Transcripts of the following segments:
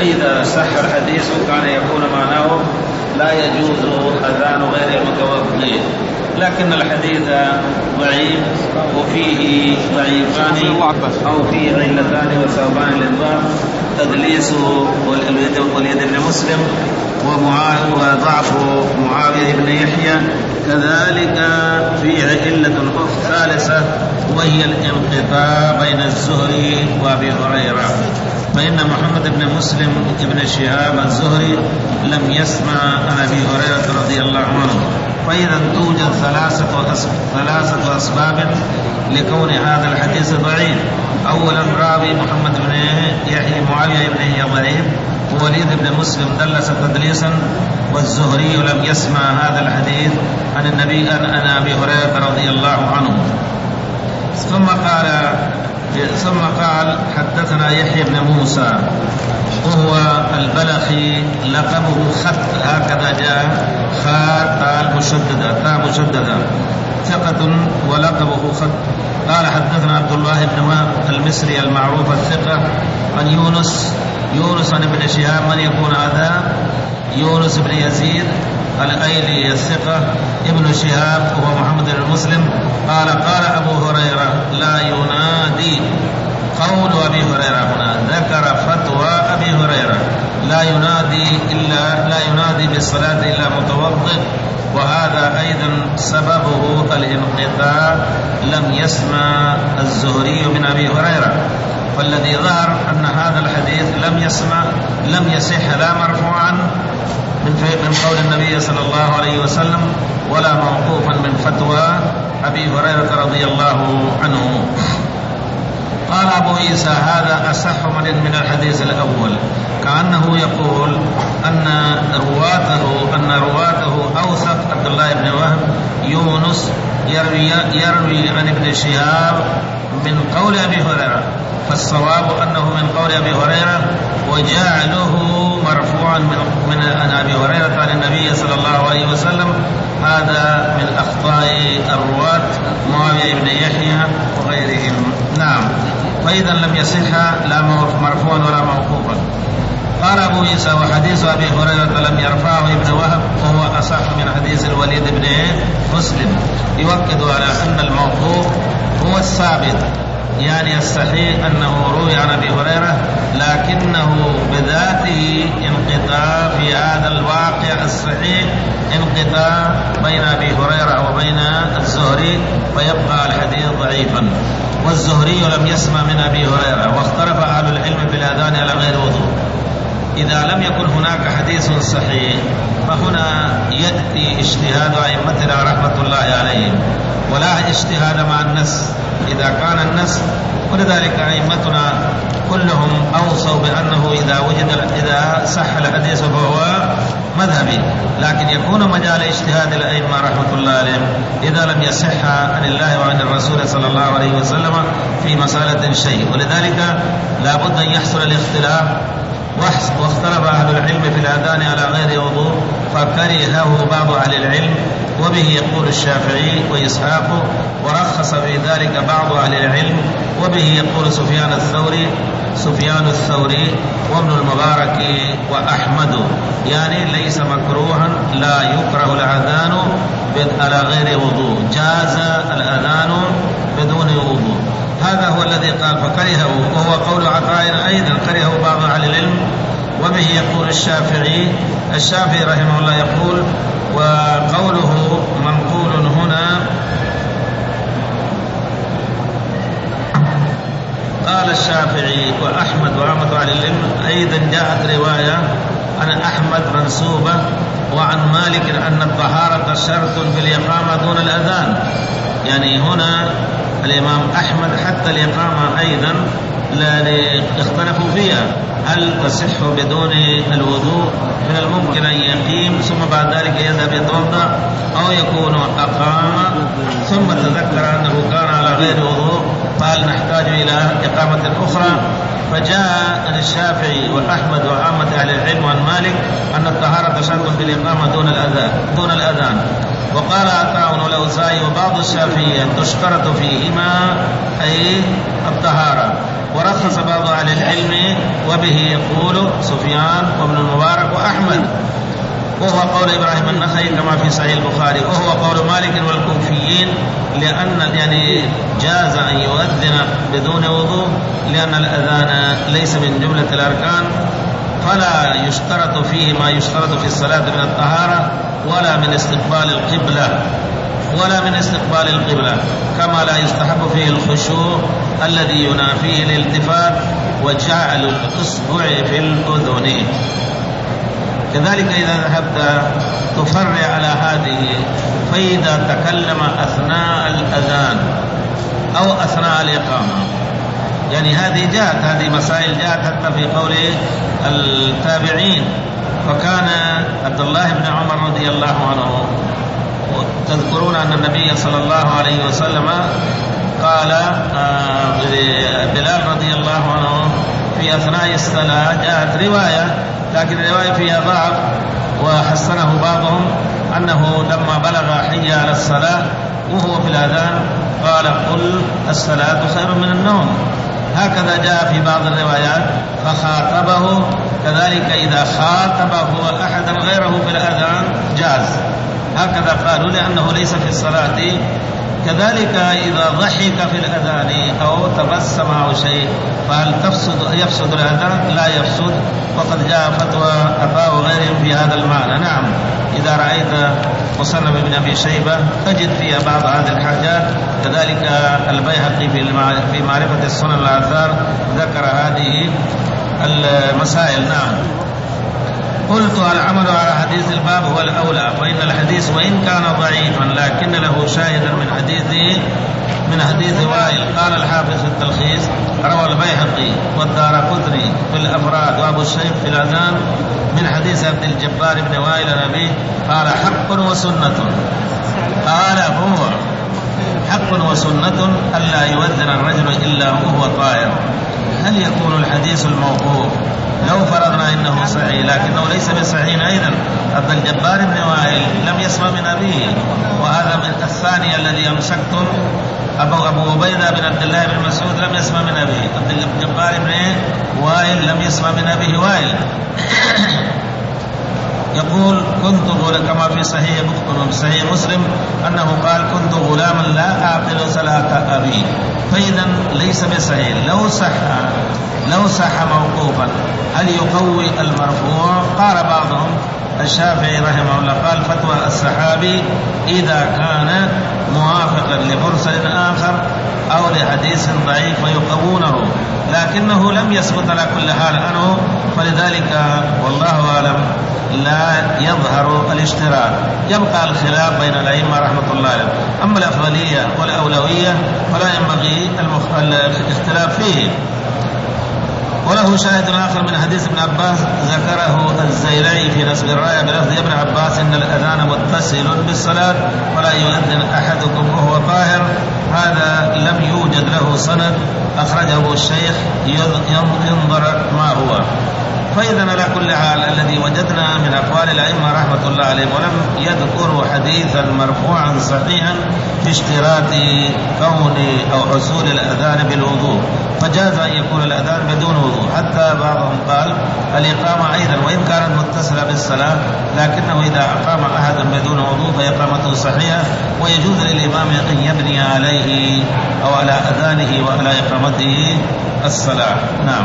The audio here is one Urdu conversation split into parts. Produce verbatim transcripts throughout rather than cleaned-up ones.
فإذا صح الحديث كان يكون معناه لا يجوز أذان غير المتوضئ، لكن الحديث ضعيف وفيه ضعيفان أو فيه علتان وسببان للضعف: تدليس واليد بن مسلم وضعف معاوية بن يحيى. كذلك فيه علة ثالثة وهي الانقطاع بين الزهري وأبي هريرة، فإن محمد بن مسلم بن شهاب الزهري لم يسمع عن أبي هريرة رضي الله عنه. فإذا توجد ثلاثة ثلاثة أسباب لكون هذا الحديث ضعيف: أولا راوي محمد بن يحيى معاوية بن يحيى ضعيف، ووليد بن مسلم دلس تدليسا، والزهري لم يسمع هذا الحديث عن النبي عن أبي هريرة رضي الله عنه. ثم قال ثم قال حدثنا يحيى بن موسى وهو البلخي، لقبه خط، هكذا جاء، خاء تاء مشددة تاء مشددة، ثقة ولقبه خط. قال حدثنا عبد الله بن وهب المصري المعروف الثقة عن يونس يونس عن ابن شهاب من يكون هذا؟ يونس بن يزيد الأيلي الثقة ابن شهاب وهو محمد بن مسلم. قال قال أبو هريرة لا ينادي، قول أبي هريرة هنا ذكر فتوى أبي هريرة، لا ينادي إلا لا ينادي بالصلاة إلا متوضئ، وهذا أيضا سببه الانقطاع، لم يسمع الزهري من أبي هريرة. فالذي ظهر أن هذا الحديث لم يسمع لم يصح لا مرفوعا من قول النبي صلى الله عليه وسلم ولا موقوفا من فتوى أبي هريرة رضي الله عنه. قال أبو عيسى هذا أصح من الحديث الأول، كأنه يقول أن رواته أن رواته أوثق عبد الله بن وهب يونس يروي, يروي عن ابن شهاب من قول أبي هريرة، فالصواب أنه من قول أبي هريرة، وجعله مرفوعا من عن أبي هريرة عن النبي صلى الله عليه وسلم هذا من أخطاء الرواة معاوية بن يحيى وغيرهم. نعم، فإذا لم يصح لا مرفوعا ولا موقوفا. قال أبو عيسى وحديث أبي هريرة لم يرفعه ابن وهب وهو أصح من حديث الوليد بن مسلم، يؤكد على أن الموقوف هو الثابت، يعني الصحيح أنه روي عن أبي هريرة لكنه بذاته انقطاع في هذا الواقع الصحيح، انقطاع بين أبي هريرة وبين الزهري، فيبقى الحديث ضعيفا. والزهري لم يسمع من أبي هريرة، واختلف أهل العلم في الأذان على غير وضوء. إذا لم يكن هناك حديث صحيح فهنا يأتي اجتهاد أئمتنا رحمة الله عليهم، ولا اجتهاد مع النص إذا كان النص، ولذلك أئمتنا كلهم أوصوا بأنه إذا وجد إذا صح الحديث فهو مذهبي، لكن يكون مجال اجتهاد الأئمة رحمة الله عليهم إذا لم يصح عن الله وعن الرسول صلى الله عليه وسلم في مسألة شيء. ولذلك لا بد أن يحصل الاختلاف، واختلف أهل العلم في الأذان على غير وضوء فكرهه بعض أهل العلم، وبه يقول الشافعي وإسحاق، ورخص في ذلك بعض أهل العلم، وبه يقول سفيان الثوري سفيان الثوري وابن المبارك وأحمد، يعني ليس مكروها، لا يكره الأذان على غير وضوء، جاز الأذان بدون وضوء. هذا هو الذي قال فكرهه، وهو قول عطاء أيضا كرهه بعض أهل العلم، وبه يقول الشافعي الشافعي رحمه الله يقول، وقوله منقول هنا. قال الشافعي وأحمد وعامة أهل العلم أيضا جاءت رواية عن أحمد منسوبة وعن مالك أن الطهارة شرط في الإقامة دون الأذان، يعني هنا الإمام أحمد حتى الإقامة أيضا اختلفوا فيها، هل تصح بدون الوضوء؟ من الممكن أن يقيم ثم بعد ذلك يذهب يتوضأ، أو يكون أقام ثم تذكر أنه كان على غير وضوء قال نحتاج إلى إقامة أخرى. فجاء عن الشافعي وأحمد وعامة أهل العلم عن مالك أن الطهارة شرط في الإقامة دون الأذان دون الأذان وقال عطاء والأوزاعي وبعض الشافعية تشترط فيهما، أي الطهارة. ورخص بعض أهل العلم وبه يقول سفيان وابن المبارك وأحمد، وهو قول إبراهيم النخعي كما في صحيح البخاري، وهو قول مالك والكوفيين، لأن يعني جاز أن يؤذن بدون وضوء لأن الأذان ليس من جملة الأركان، فلا يشترط فيه ما يشترط في الصلاة من الطهارة ولا من استقبال القبلة ولا من استقبال القبلة كما لا يستحب فيه الخشوع الذي ينافيه الالتفات وجعل الإصبع في الأذن. كذلك إذا ذهبت تفرع على هذه، فإذا تكلم أثناء الأذان أو أثناء الإقامة، يعني هذه جاءت هذه مسائل جاءت حتى في قول التابعين. فكان عبد الله بن عمر رضي الله عنه، تذكرون أن النبي صلى الله عليه وسلم قال بلال رضي الله عنه في أثناء الصلاة، جاءت رواية لكن الرواية فيها ضعف وحسنه بعضهم، أنه لما بلغ حي على الصلاة وهو في الأذان قال قل الصلاة خير من النوم. هكذا جاء في بعض الروايات فخاطبه. كذلك إذا خاطبه أحدا غيره في الأذان جاز، هكذا قالوا لأنه ليس في الصلاة. كذلك إذا ضحك في الأذان أو تبسم أو شيء فهل تفسد يفسد الأذان؟ لا يفسد، وقد جاء فتوى أبا وغيرهم في هذا المعنى. نعم، إذا رأيت مصنف ابن أبي شيبة تجد فيها بعض هذه الحاجات. كذلك البيهقي في معرفة السنن الآثار ذكر هذه المسائل. نعم. قلت العمل على حديث الباب هو الأولى، فإن الحديث وإن كان ضعيفا لكن له شاهد من حديث من حديث وائل. قال الحافظ في التلخيص روى البيهقي والدارقطني في الأفراد وأبو الشيخ في الأذان من حديث عبد الجبار بن وائل النبي قال حق وسنة، قال هو حق وسنة ألا يؤذن الرجل إلا وهو طاهر. هل يكون الحديث الموقوف لو فرضنا إنه صحيح لكنه ليس بصحيح أيضا؟ عبد الجبار بن وائل لم يسمع من أبيه، وهذا من الثاني الذي أمسكتم أبو أبو عبيدة بن عبد الله بن مسعود لم يسمع من أبيه، عبد الجبار بن وائل لم يسمع من أبيه وائل. يقول كنت كما في صحيح صحيح مسلم أنه قال كنت غلاما لا أعقل صلاة أبي، فإذا ليس بصحيح. لو صح لو صح موقوفا هل يقوي المرفوع؟ قال بعضهم الشافعي رحمه الله قال فتوى الصحابي إذا كان موافقا لمرسل آخر أو لحديث ضعيف ويقوونه، لكنه لم يثبت على كل حال عنه، فلذلك والله أعلم لا يظهر الاشتراك. يبقى الخلاف بين الأئمة رحمة الله عليهم، أما الأفضلية والأولوية فلا ينبغي المخ... الاختلاف فيه. وله شاهد آخر من حديث ابن عباس ذكره الزيلعي في نسب الراية بلفظ ابن عباس إن الأذان متصل بالصلاة ولا يؤذن أحدكم وهو طاهر. هذا لم يوجد له سند، أخرجه الشيخ ينظر ما هو. فإذا على كل حال الذي وجدنا من أقوال الأئمة رحمة الله عليهم ولم يذكروا حديثا مرفوعا صحيحا في اشتراط كون أو حصول الأذان بالوضوء، فجاز أن يكون الأذان بدون وضوء. حتى بعضهم قال الإقامة أيضا وإن كانت متصلة بالصلاة لكنه إذا أقام أحد بدون وضوء فإقامته صحيحة، ويجوز للإمام أن يبني عليه أو على أذانه وعلى إقامته الصلاة. نعم.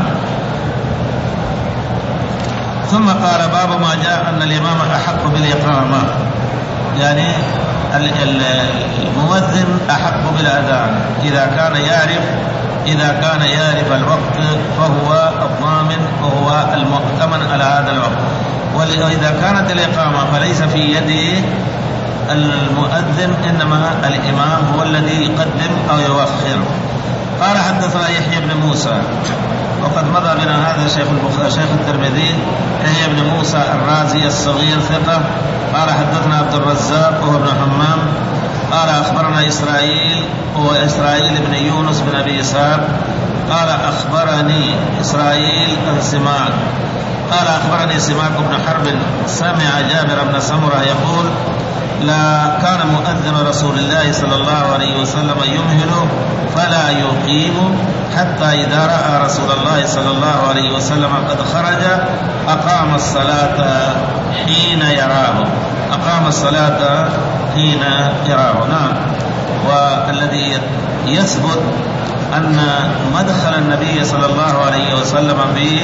ثم قال باب ما جاء أن الإمام أحق بالإقامة، يعني المؤذن أحق بالأذان إذا كان يعرف إذا كان يعرف الوقت فهو الضامن وهو المؤتمن على هذا الوقت. وإذا كانت الإقامة فليس في يد المؤذن، إنما الإمام هو الذي يقدم أو يؤخر. قال حدثنا يحيى بن موسى وقد مضى بنا هذا شيخ البخاري شيخ الترمذي يحيى بن موسى الرازي الصغير ثقة. قال حدثنا عبد الرزاق وهو ابن حمام قال أخبرنا إسرائيل هو إسرائيل بن يونس بن أبي إسحاق قال أخبرني إسرائيل عن سماك قال أخبرني سماك بن حرب سمع جابر بن سمرة يقول لا كان مؤذن رسول الله صلى الله عليه وسلم يمهل فلا يقيم حتى إذا رأى رسول الله صلى الله عليه وسلم قد خرج أقام الصلاة حين يراه أقام الصلاة حين يراه. نعم. والذي يثبت أن مدخل النبي صلى الله عليه وسلم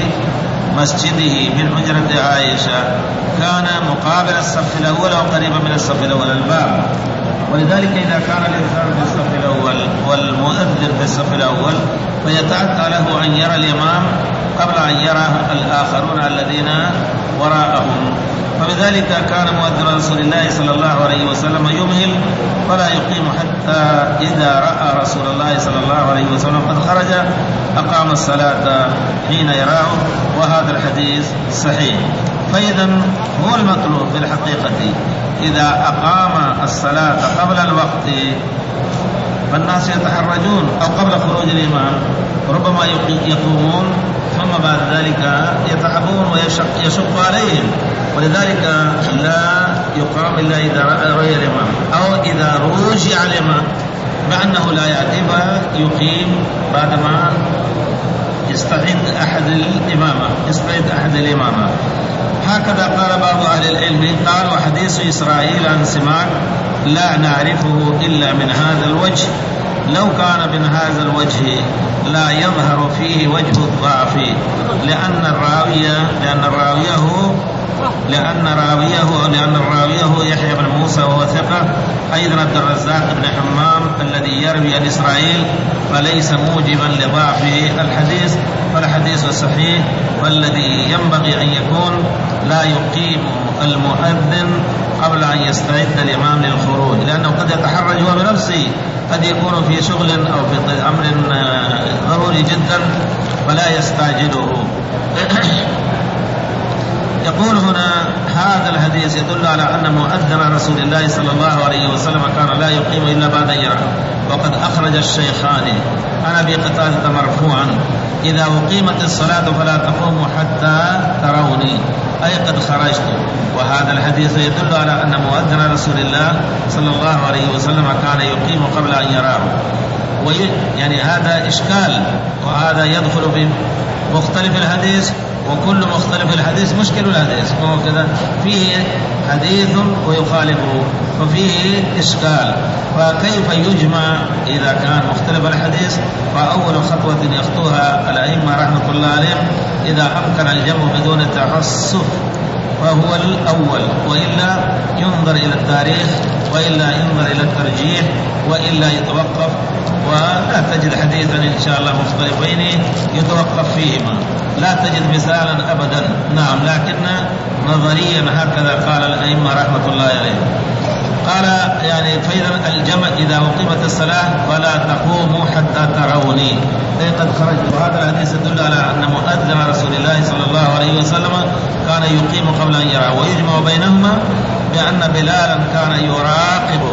بمسجده من حجرة عائشة كان مقابل الصف الأول أو قريبا من الصف الأول الباب، ولذلك إذا كان الإنسان في الصف الأول والمؤذن في الصف الأول فيتأتى له أن يرى الإمام قبل أن يرى الآخرون الذين وراءهم. فبذلك كان مؤذن رسول الله صلى الله عليه وسلم يمهل فلا يقيم حتى إذا رأى رسول الله صلى الله عليه وسلم قد خرج أقام الصلاة حين يراه، وهذا الحديث صحيح. فإذا هو المطلوب في الحقيقة إذا أقام الصلاة قبل الوقت فالناس يتحرجون، أو قبل خروج الإمام ربما يقومون ثم بعد ذلك يتعبون ويشق عليهم، ولذلك لا يقام إلا إذا رأي الإمام أو إذا رجع الإمام، مع أنه لا يأتي يقيم بعدما يستعد أحد الإمامة يستعد أحد الإمامة. هكذا قال بعض أهل العلم قال وحديث إسرائيل عن سماك لا نعرفه إلا من هذا الوجه، لو كان من هذا الوجه لا يظهر فيه وجه الضعف، لأن الراوية لأن راويه لأن راويه لأن راويه يحيى بن موسى وهو ثقة، أيضا عبد الرزاق بن حمام الذي يروي عن إسرائيل فليس موجبا لضعف الحديث، فالحديث صحيح. والذي ينبغي أن يكون لا يقيم المؤذن قبل أن يستعد الإمام للخروج، لأنه قد يتحرج هو بنفسه، قد يكون في شغل أو في أمر ضروري جدا فلا يستعجله. يقول هنا هذا الحديث يدل على أن مؤذن رسول الله صلى الله عليه وسلم كان لا يقيم إلا بعد أن يرى، وقد أخرج الشيخان عن أبي قتادة مرفوعا إذا أقيمت الصلاة فلا تقوموا حتى تروني، أي قد خرجت. وهذا الحديث يدل على أن مؤذن رسول الله صلى الله عليه وسلم كان يقيم قبل أن يراه، يعني هذا إشكال، وهذا يدخل بمختلف الحديث، وكل مختلف الحديث مشكل الحديث، وهو كذا فيه حديث ويخالفه ففيه إشكال. فكيف يجمع إذا كان مختلف الحديث؟ فأول خطوة يخطوها الأئمة رحمة الله عليهم إذا أمكن الجمع بدون تعسف فهو الأول، وإلا ينظر إلى التاريخ، وإلا ينظر إلى الترجيح، وإلا يتوقف، ولا تجد حديثا إن شاء الله مختلفين يتوقف فيهما، لا تجد مثالا أبدا. نعم، لكن نظريا هكذا قال الأئمة رحمة الله عليهم. قال يعني فإذا الجمع إذا أقيمت الصلاة فلا تقوموا حتى تروني، أي قد خرجت. وهذا الحديث يدل على أن مؤذن رسول الله صلى الله عليه وسلم كان يقيم قبل أن يرى. ويجمع بينهما بأن بلالا كان يراقب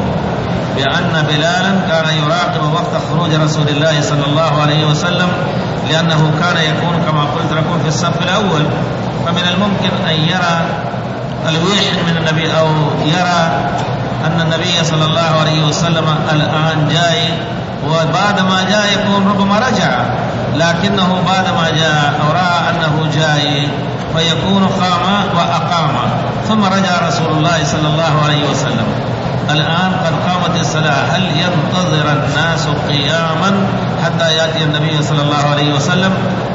بأن بلالا كان يراقب وقت خروج رسول الله صلى الله عليه وسلم، لأنه كان يكون كما قلت لكم في الصف الأول، فمن الممكن أن يرى الوحي من النبي أو يرى أن النبي صلى الله عليه وسلم الآن جاي، وبعد ما جاء يكون ربما رجع، لكنه بعد ما جاء أو رأى أنه جاي فيكون قام وأقام، ثم رجع رسول الله صلى الله عليه وسلم. الآن قد قامت الصلاة، هل ينتظر الناس قياما حتى يأتي النبي صلى الله عليه وسلم؟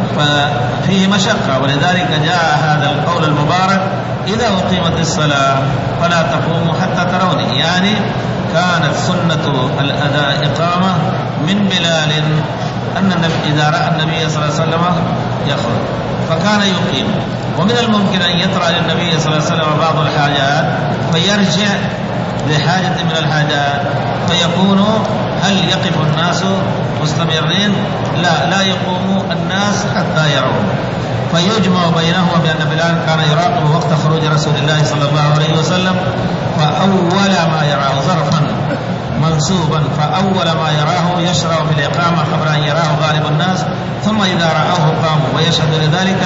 ففيه مشقة، ولذلك جاء هذا القول المبارك إذا أقيمت الصلاة فلا تقوموا حتى تروني، يعني كانت سنة الأداء إقامة من بلال أن النبي إذا رأى النبي صلى الله عليه وسلم يخرج فكان يقيم. ومن الممكن أن يطرأ للنبي صلى الله عليه وسلم بعض الحاجات فيرجع لحاجة من الحاجات، فيكون هل يقف الناس مستمرين؟ لا لا يقوم الناس حتى يرون. فيجمع بينهما بأن بلال كان يراقب وقت خروج رسول الله صلى الله عليه وسلم، فأول ما يراه ظرفا منصوبا، فأول ما يراه يشرع في الإقامة قبل أن يراه غالب الناس، ثم إذا رآه قاموا ويشهد لذلك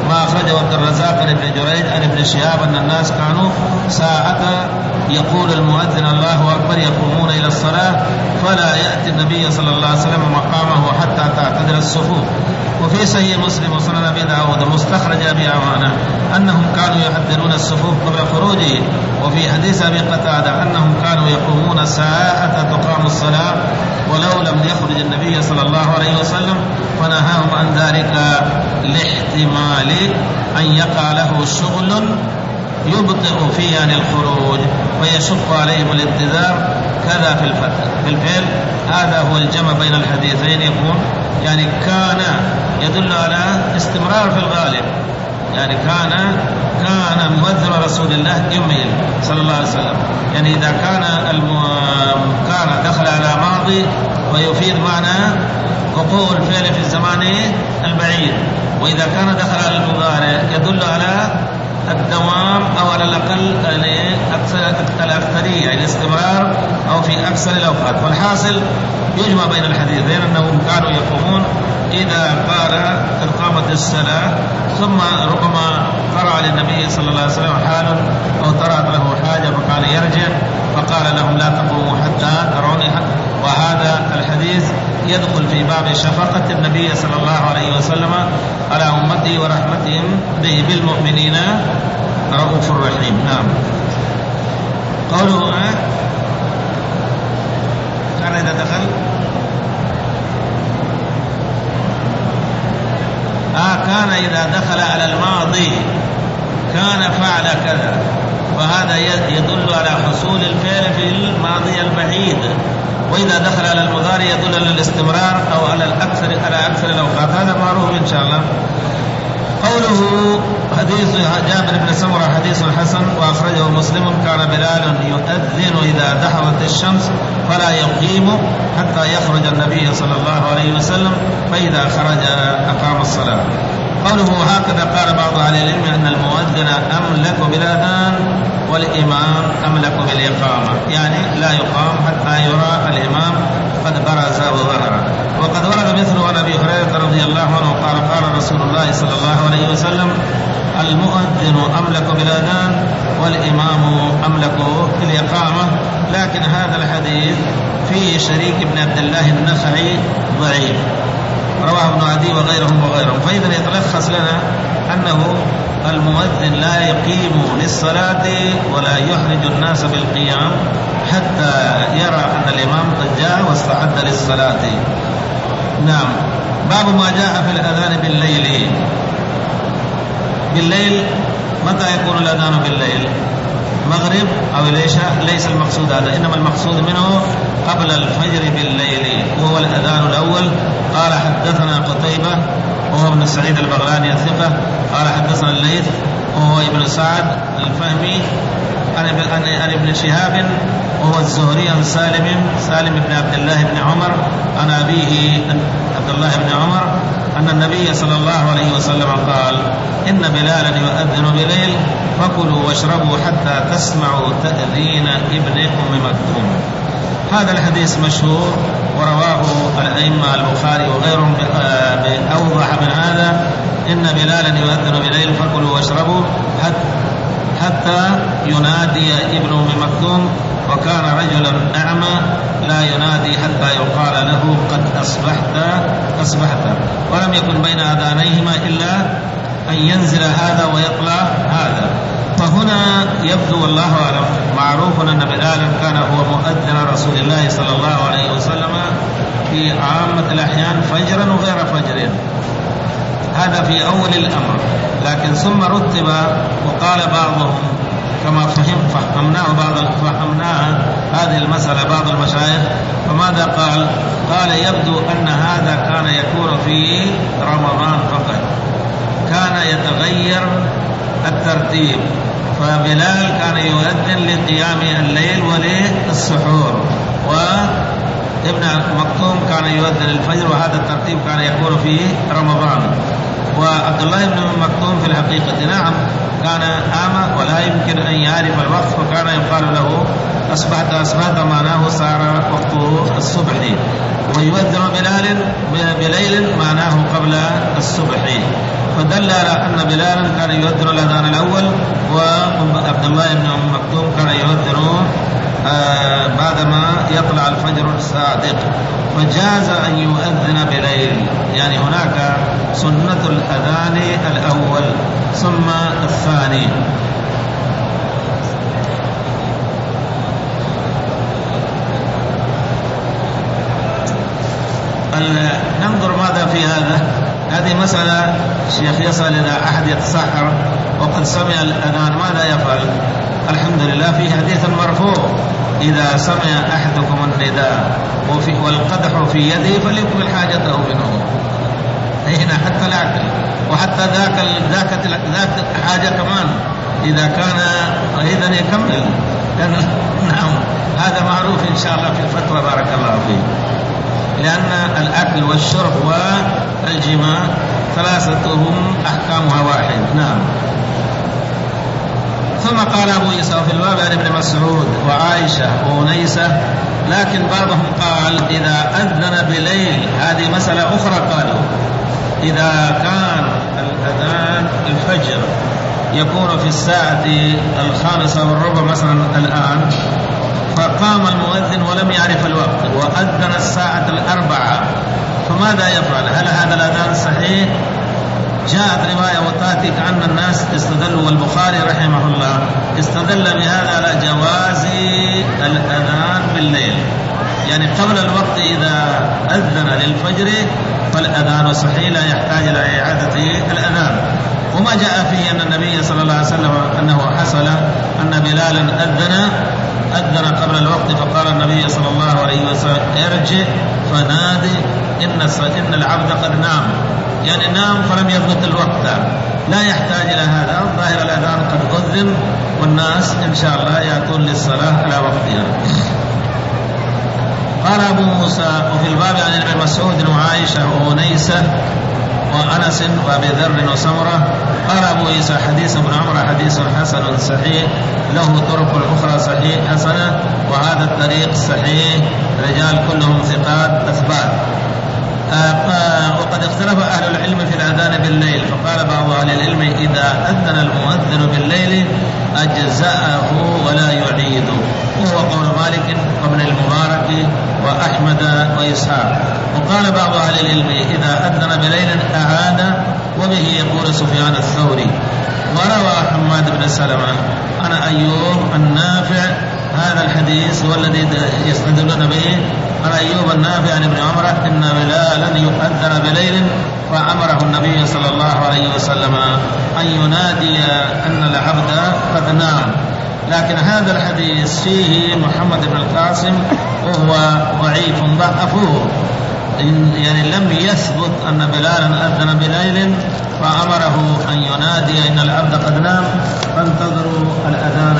ما أخرجه عبد الرزاق عن ابن جريج عن ابن شهاب أن الناس كانوا ساعة يقول المؤذن الله أكبر يقومون إلى الصلاة فلا يأتي النبي صلى الله عليه وسلم مقامه حتى تعتدل الصفوف. وفي صحيح مسلم وسنن أبي داود مستخرج أبي عوانة أنهم كانوا يحضرون الصفوف قبل خروجه. وفي حديث أبي قتادة أنهم كانوا يقومون ساعة تقام الصلاة ولو لم يخرج النبي صلى الله عليه وسلم فنهاهم عن ذلك لاحتمال أن يقع له شغل يبطئ فيه عن الخروج ويشق عليهم الانتظار كذا في الفتح. بالفعل هذا هو الجمع بين الحديثين، يكون يعني كان يدل على استمرار في الغالب، يعني كان كان مؤذن رسول الله يميل صلى الله عليه وسلم، يعني إذا كان الم... كان دخل على ماضي ويفيد معنى وقوع الفعل في الزمان البعيد، وإذا كان دخل على المضارع يدل على الدوام أو على الأقل أكثر الأكثرية، يعني الاستمرار أو في أكثر الأوقات. والحاصل يجمع بين الحديثين أنهم كانوا يقومون إذا قال قد قامت الصلاة، ثم ربما قرأ للنبي صلى الله عليه وسلم حال أو طرأت له حاجة فقال يرجع، فقال لهم لا تقوموا حتى تروني. وهذا الحديث يدخل في باب شفقة النبي صلى الله عليه وسلم على أمته ورحمتهم به بالمؤمنين رؤوف رحيم. نعم. قوله كان إذا دخل آه كان إذا دخل على الماضي كان فعل كذا، وهذا يدل على حصول الفعل في الماضي البعيد. وإذا دخل على المضارع يدل على الاستمرار أو على الأكثر على أكثر الأوقات، هذا معروف إن شاء الله. قوله حديث جابر بن سمرة حديث حسن وأخرجه مسلم كان بلال يؤذن إذا دحضت الشمس فلا يقيم حتى يخرج النبي صلى الله عليه وسلم فإذا خرج أقام الصلاة. قوله هكذا قال بعض أهل العلم أن المؤذن أملك بالأذان والإمام أملك بالإقامة، يعني لا يقام حتى يرى الإمام قد برز وظهر. وقد ورد مثله عن أبي هريرة رضي الله عنه قال قال رسول الله صلى الله عليه وسلم المؤذن أملك بالأذان والإمام أملك بالإقامة. لكن هذا الحديث فيه شريك بن عبد الله النخعي ضعيف، رواه ابن عدي وغيرهم وغيرهم. فإذا يتلخص لنا أنه المؤذن لا يقيم للصلاة ولا يحرج الناس بالقيام حتى يرى أن الإمام قد جاء واستعد للصلاة. نعم. باب ما جاء في الأذان بالليل. بالليل متى يكون الأذان بالليل؟ مغرب أو العشاء؟ ليس المقصود هذا، إنما المقصود منه قبل الفجر بالليل، وهو الأذان الأول. قال حدثنا قتيبة وهو ابن سعيد البغلاني الثقة قال حدثنا الليث وهو ابن سعد الفهمي عن ابن شهاب وهو الزهري عن سالم سالم بن عبد الله بن عمر عن أبيه عبد الله بن عمر أن النبي صلى الله عليه وسلم قال إن بلالا يؤذن بليل فكلوا واشربوا حتى تسمعوا تأذين ابن أم مكتوم. هذا الحديث مشهور ورواه الأئمة البخاري وغيرهم بأوضح من هذا. إن بلالا يؤذن بليل فكلوا واشربوا حتى ينادي ابن أم مكتوم، وكان رجلا أعمى لا ينادي حتى يقال له قد أصبحت أصبحت ولم يكن بين أذانيهما إلا أن ينزل هذا ويطلع هذا. فهنا يبدو والله أعلم معروف أن بلالا كان هو مؤذن رسول الله صلى الله عليه وسلم في عامة الأحيان فجرا وغير فجر، هذا في أول الأمر. لكن ثم رتب وقال بعضهم كما فهم فهمناه بعض فهمناها هذه المسألة بعض المشايخ، فماذا قال؟ قال يبدو أن هذا كان يكون في رمضان فقط، كان يتغير الترتيب. فبلال كان يؤذن لقيام الليل وللسحور، وابن مكتوم كان يؤذن الفجر، وهذا الترتيب كان يكون في رمضان. وعبد الله بن مكتوم في الحقيقة نعم كان أعمى ولا يمكن أن يعرف الوقت، فكان يقال له أصبحت أصبحت معناه صار وقت الصبح، ويؤذن بلال بليل معناه قبل الصبح. فدل على أن بلالا كان يؤذن الأذان الأول، وعبد الله بن أم مكتوم كان يؤذن آه بعدما يطلع الفجر الصادق، فجاز أن يؤذن بليل. يعني هناك سنة الأذان الأول ثم الثاني. ننظر ماذا في هذا. هذه مسألة شيخ يسأل إذا أحد يتسحر وقد سمع الأذان ماذا يفعل؟ الحمد لله في حديث مرفوع: إذا سمع أحدكم النداء وفي والقدح في يده فليكمل حاجته منه. هنا حتى الأكل وحتى ذاك ذاك ذاك حاجة كمان إذا كان أيضا يكمل. نعم هذا معروف إن شاء الله في الفتوى بارك الله فيه، لأن الأكل والشرب والجماع ثلاثتهم أحكامها واحد. نعم. ثم قال أبو عيسى في الباب عن ابن مسعود وعائشة وأنيسة، لكن بعضهم قال إذا أذن بليل، هذه مسألة أخرى. قالوا إذا كان الأذان الفجر يكون في الساعة الخامسة والربع مثلا الآن، فقام المؤذن ولم يعرف الوقت وأذن الساعة الأربعة، فماذا يفعل؟ هل هذا الأذان صحيح؟ جاءت رواية وتأتي كأن الناس استدلوا، والبخاري رحمه الله استدل بهذا على جواز الأذان بالليل، يعني قبل الوقت إذا أذن للفجر فالأذان صحيح لا يحتاج إلى إعادة الأذان. وما جاء فيه أن النبي صلى الله عليه وسلم أنه حصل أن بلالا أذن أذن قبل الوقت فقال النبي صلى الله عليه وسلم ارجع فنادي إن إن العبد قد نام، يعني نام فلم يضبط الوقت، لا يحتاج إلى هذا. ظاهر الأذان قد أذن والناس إن شاء الله يأتون للصلاة على وقتها. قال أبو موسى وفي الباب عن ابن مسعود وعائشة وأنيسة وأنس وأبي ذر وسمرة. قال أبو عيسى حديث ابن عمر حديث حسن صحيح، له طرق أخرى صحيح حسنة، وهذا الطريق صحيح، رجال كلهم ثقات أثبات. وقد اختلف أهل العلم في الأذان بالليل، فقال بعض أهل العلم إذا أذن المؤذن بالليل أجزأه ولا يعيد، وهو قول مالك وابن المبارك وأحمد وإسحاق. وقال بعض أهل العلم إذا أذن بليل أعاد، وبه يقول سفيان الثوري. وروى حماد بن سلمة عن أيوب النافع هذا الحديث هو الذي يستدلون به، عن أيوب النافع عن ابن عمر إن بلالا يؤذن بليل فأمره النبي صلى الله عليه وسلم أن ينادي أن العبد قد نام. لكن هذا الحديث فيه محمد بن القاسم وهو ضعيف ضعفوه، يعني لم يثبت أن بلالا أذن بليل فأمره أن ينادي إن العبد قد نام فانتظروا الأذان.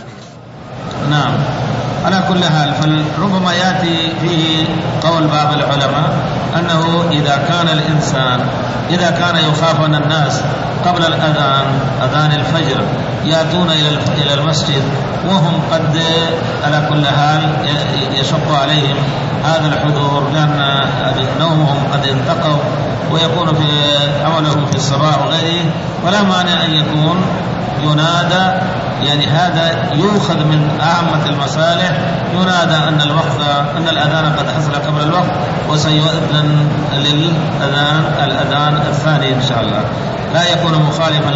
نعم. على كل حال فربما يأتي فيه قول بعض العلماء أنه إذا كان الإنسان إذا كان يخاف أن الناس قبل الأذان أذان الفجر يأتون إلى المسجد وهم قد على كل حال يشق عليهم هذا الحضور لأن نومهم قد انتقوا ويكون في عملهم في الصباح وغيره، ولا مانع أن يكون ينادى، يعني هذا يؤخذ من أعمة المصالح، ينادى أن الوقت أن الأذان قد حصل قبل الوقت وسيؤذن للأذان الأذان الثاني إن شاء الله، لا يكون مخالفا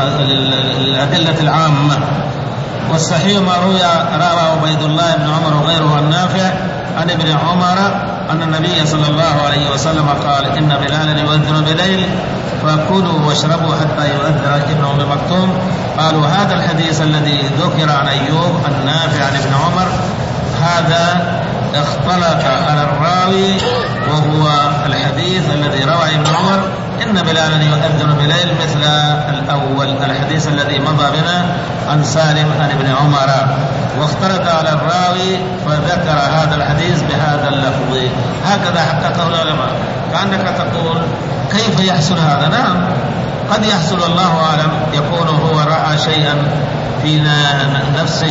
للأدلة العامة. والصحيح ما روى روى عبيد الله بن عمر وغيره النافع عن ابن عمر أن النبي صلى الله عليه وسلم قال إن بلالا يؤذن بليل فكلوا واشربوا حتى يؤذن ابن أم مكتوم. قالوا هذا الحديث الذي ذكر عن أيوب النافع عن ابن عمر هذا اختلط على الراوي وهو الحديث الذي روى ابن عمر إن بلالا يؤذن بليل مثل الأول الحديث الذي مضى بنا عن سالم عن ابن عمر، واختلط على الراوي فذكر هذا الحديث بهذا اللفظ. هكذا حققه العلماء. كأنك تقول كيف يحصل هذا؟ نعم قد يحصل، الله أعلم، يكون هو رأى شيئا في نفسه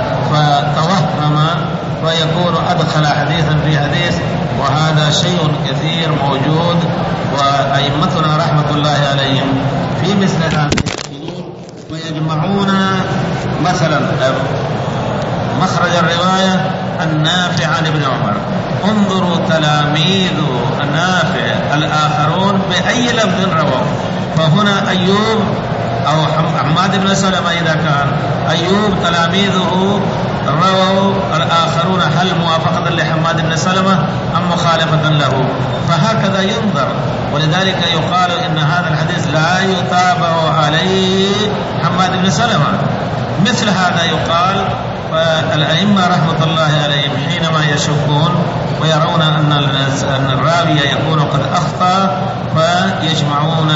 فتوهم فيكون أدخل حديثا في حديث، وهذا شيء كثير موجود، وأئمتنا رحمة الله عليهم مثل هذه الأمور ويجمعون مثلا مخرج الرواية النافع عن ابن عمر. انظروا تلاميذ النافع الآخرون بأي لفظ رووا. فهنا أيوب أو حماد بن سلمة إذا كان أيوب تلاميذه رووا الآخرون هل موافقة لحماد بن سلمة أم مخالفة له؟ فهكذا ينظر. ولذلك يقال إن هذا الحديث لا يتابع عليه حماد بن سلمة. مثل هذا يقال. فالأئمة رحمة الله عليهم حينما يشكون ويرون أن الراوي يكون قد أخطأ فيجمعون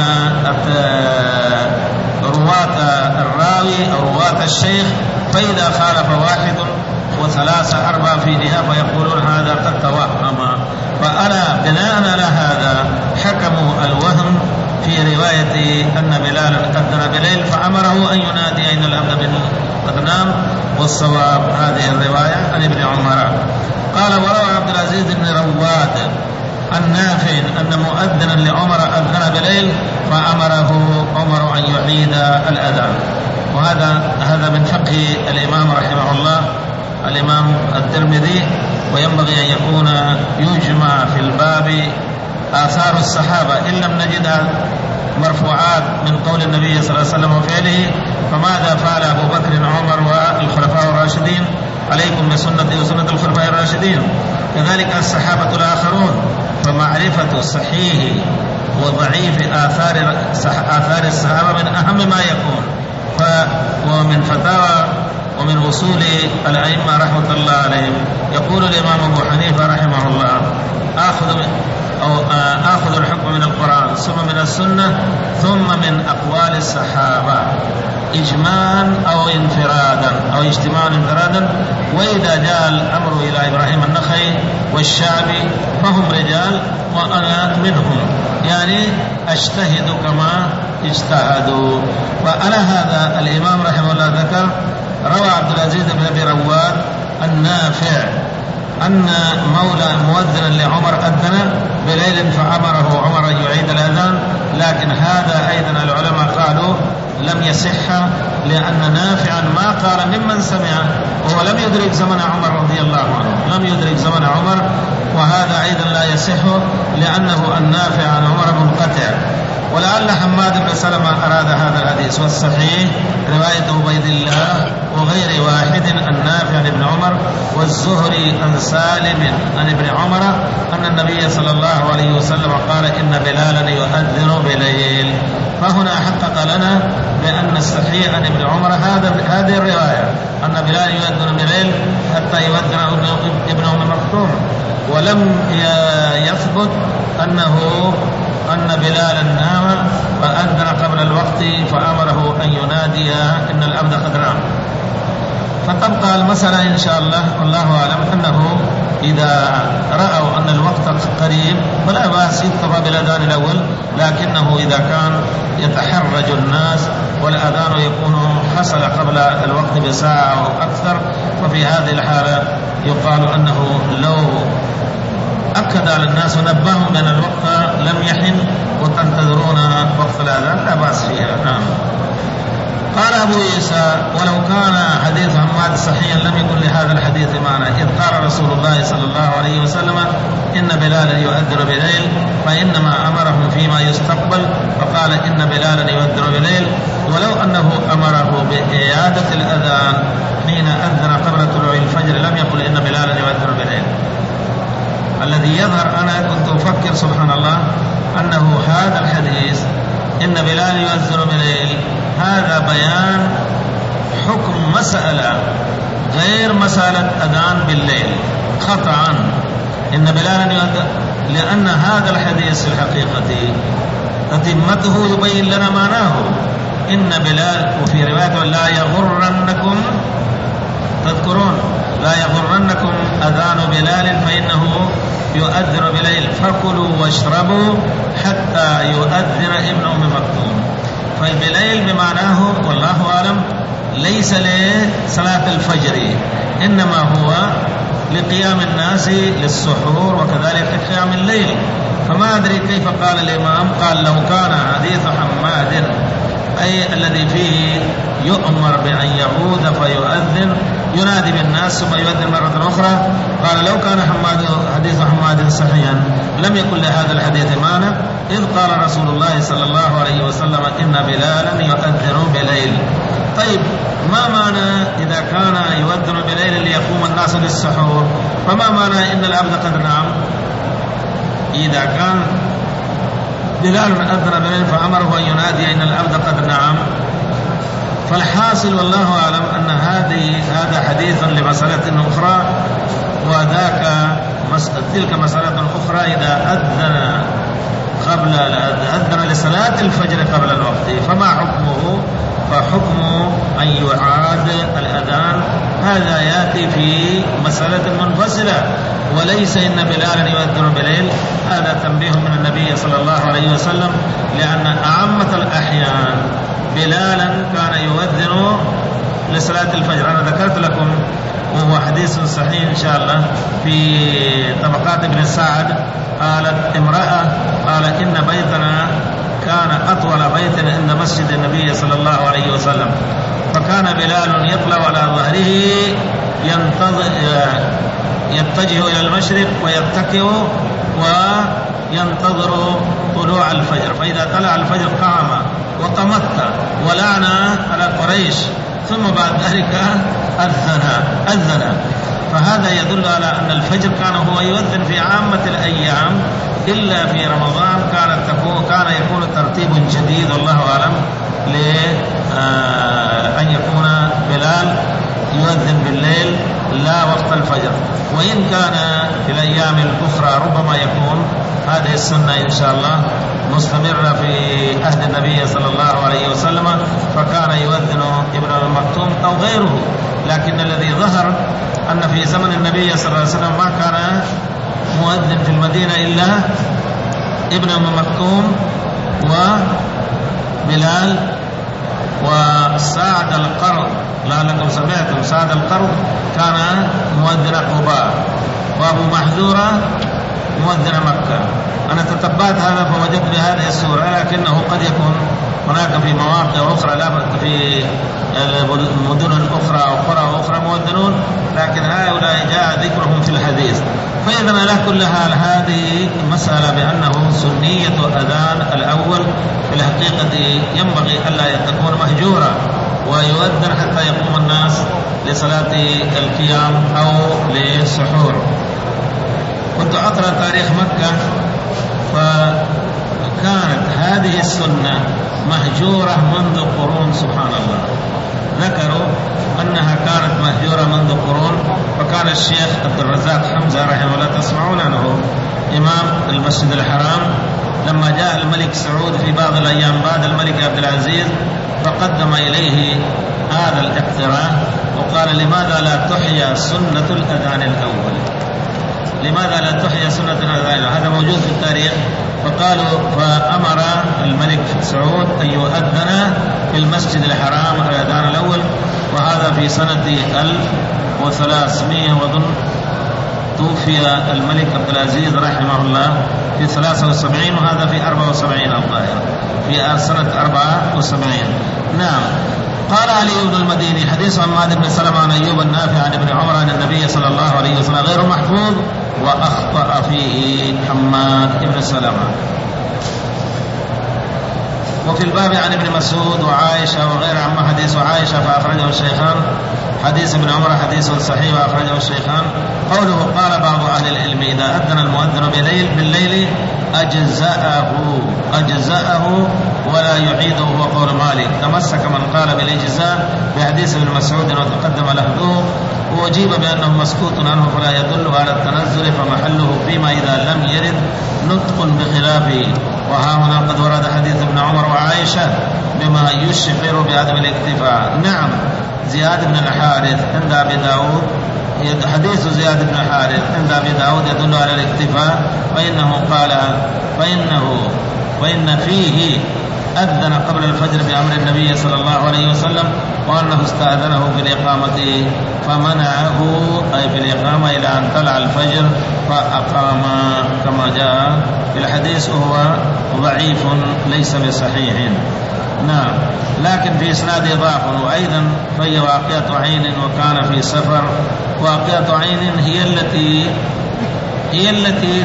رواة الراوي أو رواة الشيخ، فإذا خالف واحد وثلاثة أربعة في نهاية فيقولون هذا قد توهم. فأنا بناء على هذا حكموا الوهم في رواية أن بلالا قدر بليل فأمره أن ينادي أين الأمن بالغنام، والصواب هذه الرواية عن ابن عمر. قال وروى عبد العزيز بن رواد النافع أن مؤذنا لعمر أذن بليل فأمره عمر أن يعيد الأذان. وهذا هذا من فقه الإمام رحمه الله الإمام الترمذي. وينبغي أن يكون يجمع في الباب آثار الصحابة إن لم نجدها مرفوعات من قول النبي صلى الله عليه وسلم وفعله، فماذا فعل أبو بكر عمر والخلفاء الراشدين؟ عليكم بسنتي وسنة الخلفاء الراشدين. كذلك الصحابة الآخرون. فمعرفة صحيح وضعيف آثار آثار الصحابة من أهم ما يكون. ف ومن فتاوى ومن وصول الأئمة رحمة الله عليهم يقول الإمام أبو حنيفة رحمه الله آخذ أو آخذ الحكم من القرآن ثم من السنة ثم من أقوال الصحابة إجماعا أو انفرادا أو اجتماعا انفرادا. وإذا جاء الأمر إلى إبراهيم النخعي والشعبي فهم رجال وأنا منهم، يعني أجتهد كما اجتهدوا. وعلى هذا الإمام رحمه الله ذكر روى عبد العزيز بن أبي رواد النافع أن مولى مؤذنا لعمر أذن بليل فأمره عمر أن يعيد الأذان. لكن هذا أيضا العلماء قالوا لم يصح، لأن نافعا ما قال ممن سمع وهو لم يدرك زمن عمر رضي الله عنه، لم يدرك زمن عمر، وهذا أيضا لا يصح لأنه النافع عن عمر منقطع. ولعل حماد بن سلمة أراد هذا الحديث، والصحيح رواية عبيد الله وغير واحد النافع عن ابن عمر والزهري عن سالم عن ابن عمر أن النبي صلى الله عليه وسلم قال إن بلالا يؤذن بليل. فهنا حقق لنا بأن الصحيح عن ابن عمر هذا هذه الرواية أن بلال يؤذن بليل حتى يؤذن ابن أم مكتوم، ولم يثبت أنه أن بلالا نام فأذن قبل الوقت فأمره أن ينادي إن العبد قد نام. فتبقى المسألة إن شاء الله والله أعلم أنه إذا رأوا أن الوقت قريب فلا بأس يكتفى بالأذان الأول، لكنه إذا كان يتحرج الناس والأذان يكون حصل قبل الوقت بساعة أو أكثر، ففي هذه الحالة يقال أنه لو أكد على الناس ونبههم بأن الوقت لم يحن وتنتظرون وقت الأذان لا بأس فيها. نعم. قال أبو عيسى ولو كان حديث حماد صحيحا لم يكن لهذا الحديث معنى، إذ قال رسول الله صلى الله عليه وسلم إن بلالا يؤذن بليل فإنما أمرهم فيما يستقبل فقال إن بلالا يؤذن بليل، ولو أنه أمره بإعادة الأذان حين أذن قبل طلوع الفجر لم يقل إن بلالا يؤذن بليل. الذي يظهر أنا كنت أفكر سبحان الله أنه هذا الحديث إن بلال يؤذن بليل هذا بيان حكم مسألة غير مسألة أذان بالليل قطعا. إن بلالا يؤذن لأن هذا الحديث في الحقيقة تتمته يبين لنا معناه. إن بلال وفي رواية لا يغرنكم تذكرون لا يغرنكم أذان بلال فإنه يؤذن بليل فكلوا واشربوا حتى يؤذن ابن أم مكتوم. فبليل بمعناه والله أعلم ليس لصلاة الفجر إنما هو لقيام الناس للسحور وكذلك قيام الليل. فما أدري كيف قال الإمام قال لو كان حديث حماد أي الذي فيه يؤمر بأن يعود فيؤذن ينادي بالناس ثم يؤذن مرة أخرى. قال لو كان حماد حديث حماد صحيحا لم يكن لهذا الحديث معنى، إذ قال رسول الله صلى الله عليه وسلم إن بلالا يؤذن بليل. طيب ما معنى إذا كان يؤذن بليل ليقوم الناس للسحور، فما معنى إن العبد قد نام؟ إذا كان بلال أذن بليل فأمره أن ينادي إن العبد قد نام، فالحاصل والله أعلم أن هذه هذا حديث لمسألة أخرى، وذاك تلك مسألة أخرى إذا أذن قبل أذن لصلاة الفجر قبل الوقت فما حكمه؟ فحكمه أن يعاد الأذان. هذا يأتي في مسألة منفصلة، وليس إن بلالا يؤذن بليل. هذا تنبيه من النبي صلى الله عليه وسلم، لأن أعمة الأحيان بلالا كان يؤذن لصلاة الفجر. أنا ذكرت لكم وهو حديث صحيح إن شاء الله في طبقات ابن سعد، قالت امرأة قال إن بيتنا كان أطول بيت عند مسجد النبي صلى الله عليه وسلم، فكان بلال يطلع على ظهره ينتظر يتجه إلى المشرق ويتكئ وينتظر طلوع الفجر، فإذا طلع الفجر قام وتمتع ولعن على قريش، ثم بعد ذلك أذن أذن فهذا يدل على أن الفجر كان هو يؤذن في عامة الأيام، إلا في رمضان كانت تكون كان يكون ترتيب جديد والله أعلم لأن يكون بلال يؤذن بالليل لا وقت الفجر. وإن كان في الأيام الأخرى ربما يكون هذه السنة إن شاء الله مستمرة في عهد النبي صلى الله عليه وسلم، فكان يؤذن ابن المكتوم أو غيره. لكن الذي ظهر أن في زمن النبي صلى الله عليه وسلم ما كان مؤذن في المدينة إلا ابن مكتوم وبلال وسعد القرض، لعلكم سمعتم سعد القرض كان مؤذن قباء، وأبو محذورة مؤذن مكة. أنا تتبعت هذا فوجدت بهذه السورة، لكنه قد يكون هناك في مواقع أخرى لا في المدن أخرى أو قرى أخرى مؤذنون، لكن هؤلاء جاء ذكرهم في الحديث. فإذا له كل حال هذه مسألة بأنه سنية أذان الأول في الحقيقة ينبغي ألا تكون مهجورة، ويؤذن حتى يقوم الناس لصلاة القيام أو للسحور. كنت أقرأ تاريخ مكة فكانت هذه السنة مهجورة منذ قرون، سبحان الله. ذكروا أنها كانت مهجورة منذ قرون، فكان الشيخ عبد الرزاق حمزة رحمه الله تسمعون أنه إمام المسجد الحرام، لما جاء الملك سعود في بعض الأيام بعد الملك عبد العزيز فقدم إليه هذا الاقتراح وقال لماذا لا تحيا سنة الأذان الأول، لماذا لا تحيا سنة الأذان؟ هذا موجود في التاريخ. فقالوا فأمر الملك سعود أن يؤذن في المسجد الحرام الأذان الأول، وهذا في سنة ألف وثلاثمائة وظن توفي الملك عبد العزيز رحمه الله في ثلاثة وسبعين، وهذا في أربعة وسبعين الظاهر في سنة أربعة وسبعين. نعم. قال علي بن المديني حديث حماد بن سلمة عن أيوب النافع عن ابن عمر عن النبي صلى الله عليه وسلم غير محفوظ، وأخطأ فيه حماد بن سلمة. وفي الباب عن ابن مسعود وعائشة وغير عما حديث عائشة فأخرجه الشيخان، حديث ابن عمر حديث صحيح وأخرجه الشيخان. قوله قال بعض أهل العلم إذا أذن المؤذن بالليل بالليل أجزأه أجزأه ولا يعيده، هو قول مالك. تمسك من قال بالإجزاء بحديث ابن مسعود وتقدم لفظه، وأجيب بأنه مسكوت عنه فلا يدل على التنزل، فمحله فيما إذا لم يرد نطق بخلافه. وها هنا قد ورد حديث ابن عمر وعائشة بما يشعر بعدم الاكتفاء. نعم. زياد بن الحارث عند أبي داود، حديث زياد بن الحارث عند أبي داود يدل على الاكتفاء، فإنه قال فإنه فإن فيه أذن قبل الفجر بأمر النبي صلى الله عليه وسلم، وأنه استأذنه في الإقامة فمنعه أي في الإقامة إلى أن طلع الفجر فأقام كما جاء في الحديث، وهو ضعيف ليس بصحيح. نعم، لكن في إسناده ضعف. وأيضا فهي واقعة عين وكان في سفر. واقعة عين هي التي هي التي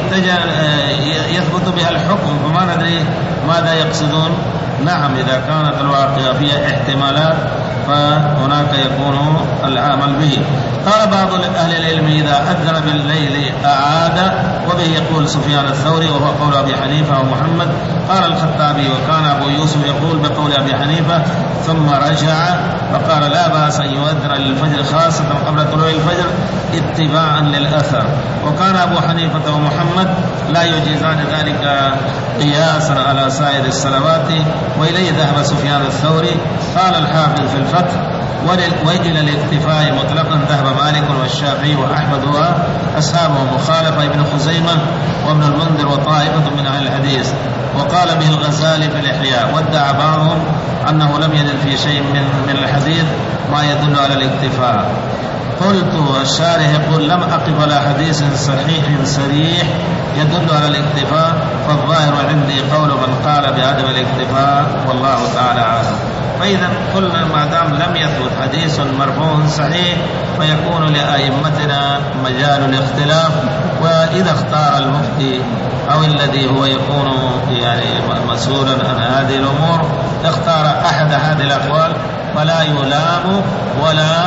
يثبت بها الحكم، فما ندري ماذا يقصدون. نعم، إذا كانت الواقعة فيها احتمالات فهناك يكون العمل به. قال بعض أهل العلم إذا أذن بالليل أعاد، وبه يقول سفيان الثوري وهو قول أبي حنيفة ومحمد. قال الخطابي وكان أبو يوسف يقول بقول أبي حنيفة ثم رجع، فقال لا بأس أن يؤذن للفجر خاصة قبل طلوع الفجر اتباعا للأثر. وكان أبو حنيفة ومحمد لا يجيزان ذلك قياسا على سائر الصلوات، وإليه ذهب سفيان الثوري. قال الحافظ في الفتح وإلى الاكتفاء مطلقا ذهب مالك والشافعي وأحمد وأصحابه، مخالفة ابن خزيمة وابن المنذر وطائفة من أهل الحديث. وقال به الغزالي في الإحياء، وادعى بعضهم أنه لم يدل في شيء من, من الحديث ما يدل على الاكتفاء. قلت الشارح يقول لم أقف على حديث صحيح صريح يدل على الاكتفاء، فالظاهر عندي قول من قال بعدم الاكتفاء والله تعالى أعلم. فإذا قلنا ما دام لم يثبت حديث مرفوع صحيح فيكون لأئمتنا مجال الاختلاف، وإذا اختار المفتي أو الذي هو يكون يعني مسؤولا عن هذه الأمور اختار أحد هذه الأقوال فلا يلام ولا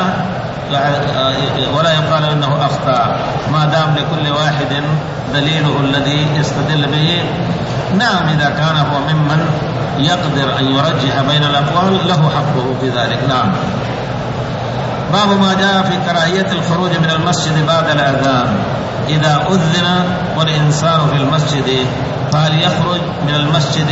ولا يقال أنه أخطأ، ما دام لكل واحد دليله الذي يستدل به. نعم، إذا كان هو ممن يقدر أن يرجح بين الأقوال له حقه في ذلك. نعم. باب ما جاء في كراهية الخروج من المسجد بعد الأذان. إذا أذن والإنسان في المسجد فهل يخرج من المسجد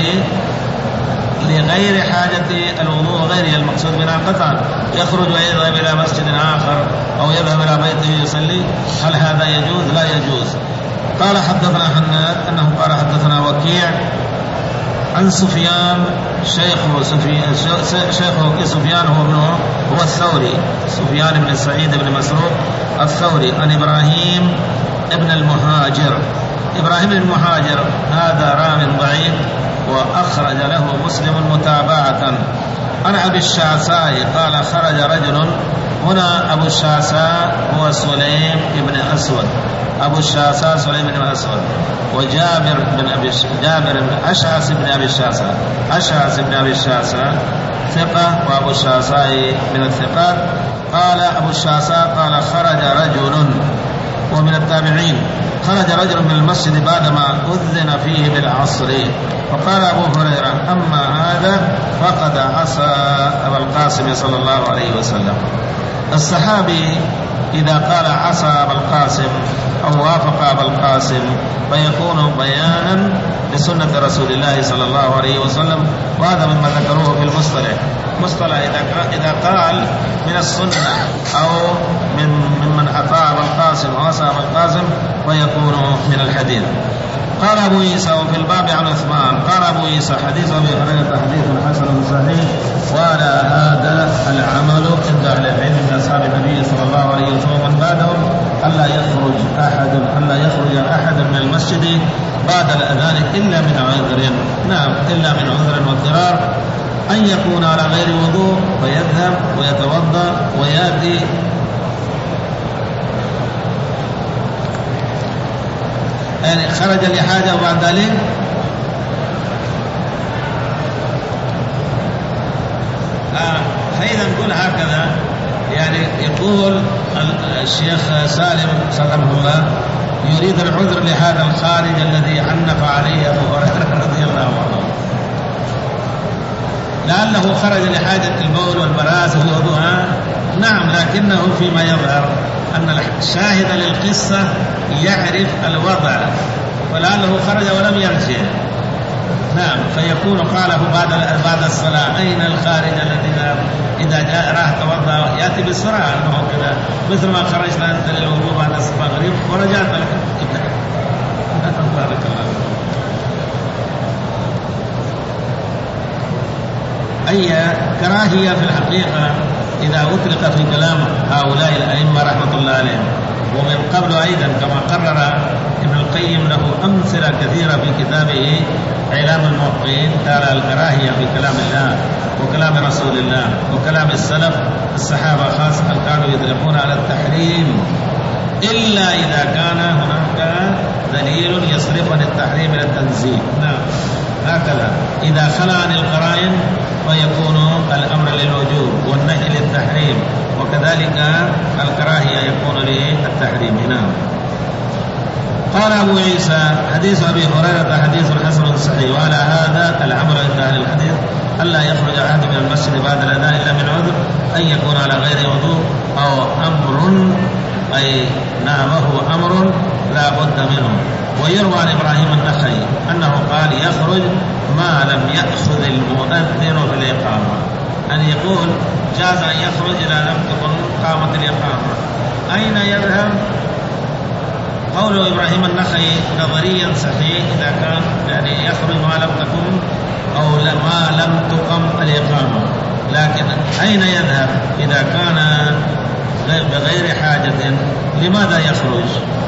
لغير حاجة الوضوء غير المقصود بنا قطعا، يخرج ويذهب إلى مسجد آخر أو يذهب إلى بيته يصلي، هل هذا يجوز؟ لا يجوز. قال حدثنا حناد أنه قال حدثنا وكيع عن سفيان شيخه سفيان شيخه سفيان هو ابنه هو الثوري، سفيان بن سعيد بن مسروق الثوري، عن إبراهيم ابن المهاجر. إبراهيم بن المهاجر هذا راو ضعيف وأخرج له مسلم متابعة. عن أبي الشعثاء قال خرج رجل. هنا أبو الشعثاء هو سليم بن أسود، أبو الشعثاء سليم بن أسود، وجابر بن أبي جابر بن أشعث بن أبي الشعثاء أشعث بن أبي الشعثاء ثقة، وأبو الشعثاء من الثقات. قال أبو الشعثاء قال خرج رجل ومن التابعين، خرج رجل من المسجد بعدما أذن فيه بالعصر، فقال أبو هريرة أما هذا فقد عصى أبا القاسم صلى الله عليه وسلم. الصحابي إذا قال عصى أبا القاسم أو وافق أبا القاسم فيكون بيانا لسنة رسول الله صلى الله عليه وسلم، وهذا مما ذكروه في المصطلح. مصطلح إذا قال من السنة أو من ممن أطاع أبا القاسم وعصى أبا القاسم فيكون من الحديث. قال أبو عيسى وفي الباب عن عثمان قال أبو عيسى حديث أبي هريرة حديث حسن صحيح، وعلى هذا العمل عند أهل العلم من أصحاب النبي صلى الله عليه وسلم ومن بعدهم ألا يخرج أحد ألا يخرج أحد من المسجد بعد الأذان إلا من عذر. نعم، إلا من عذر واضطرار، أن يكون على غير وضوء فيذهب ويتوضأ ويأتي يعني خرج لحاجة وبعد ذلك آه فإذا نقول هكذا، يعني يقول الشيخ سالم سلمه الله يريد العذر لهذا الخارج الذي عنف عليه أبو هريرة رضي الله عنه، لعله خرج لحاجة البول والبراز والوضوء. نعم، لكنه فيما يظهر أن الشاهد للقصة يعرف الوضع ولعله خرج ولم يرجع. نعم، فيكون قاله بعد بعد الصلاة أين الخارج الذي إذا جاء راح توضأ يأتي بسرعة كذا، مثل ما خرجت أنت للوضوء بعد المغرب ورجعت لك. بارك الله. أي كراهية في الحقيقة إذا أطلق في كلام هؤلاء الأئمة رحمة الله عليهم. ومن قبل أيضا كما قرر ابن القيم له أمثلة كثيرة في كتابه إعلام الموقعين، قال الكراهية في كلام الله وكلام رسول الله وكلام السلف الصحابة خاصة كانوا يطلقون على التحريم إلا إذا كان هناك دليل يصرف عن التحريم إلى التنزيه. نعم هكذا إذا خلا عن القرائن فيكون الأمر للوجوب والنهي للتحريم، وكذلك الكراهية يكون للتحريم. نعم. قال أبو عيسى حديث أبي هريرة حديث حسن صحيح. وعلى هذا العمل عند أهل الحديث ألا يخرج أحد من المسجد بعد الأذان إلا من عذر، أن يكون على غير وضوء أو أمر، أي نعم هو أمر لا بد منه. ويروى عن إبراهيم النخعي أنه قال يخرج ما لم يأخذ المؤذن في الإقامة، أن يقول جاز أن يخرج إذا لم تكن قامت الإقامة. أين يذهب؟ قول إبراهيم النخعي نظريا صحيح إذا كان يعني يخرج ما لم تكن أو ما لم تقم الإقامة، لكن أين يذهب إذا كان بغير حاجة؟ لماذا يخرج؟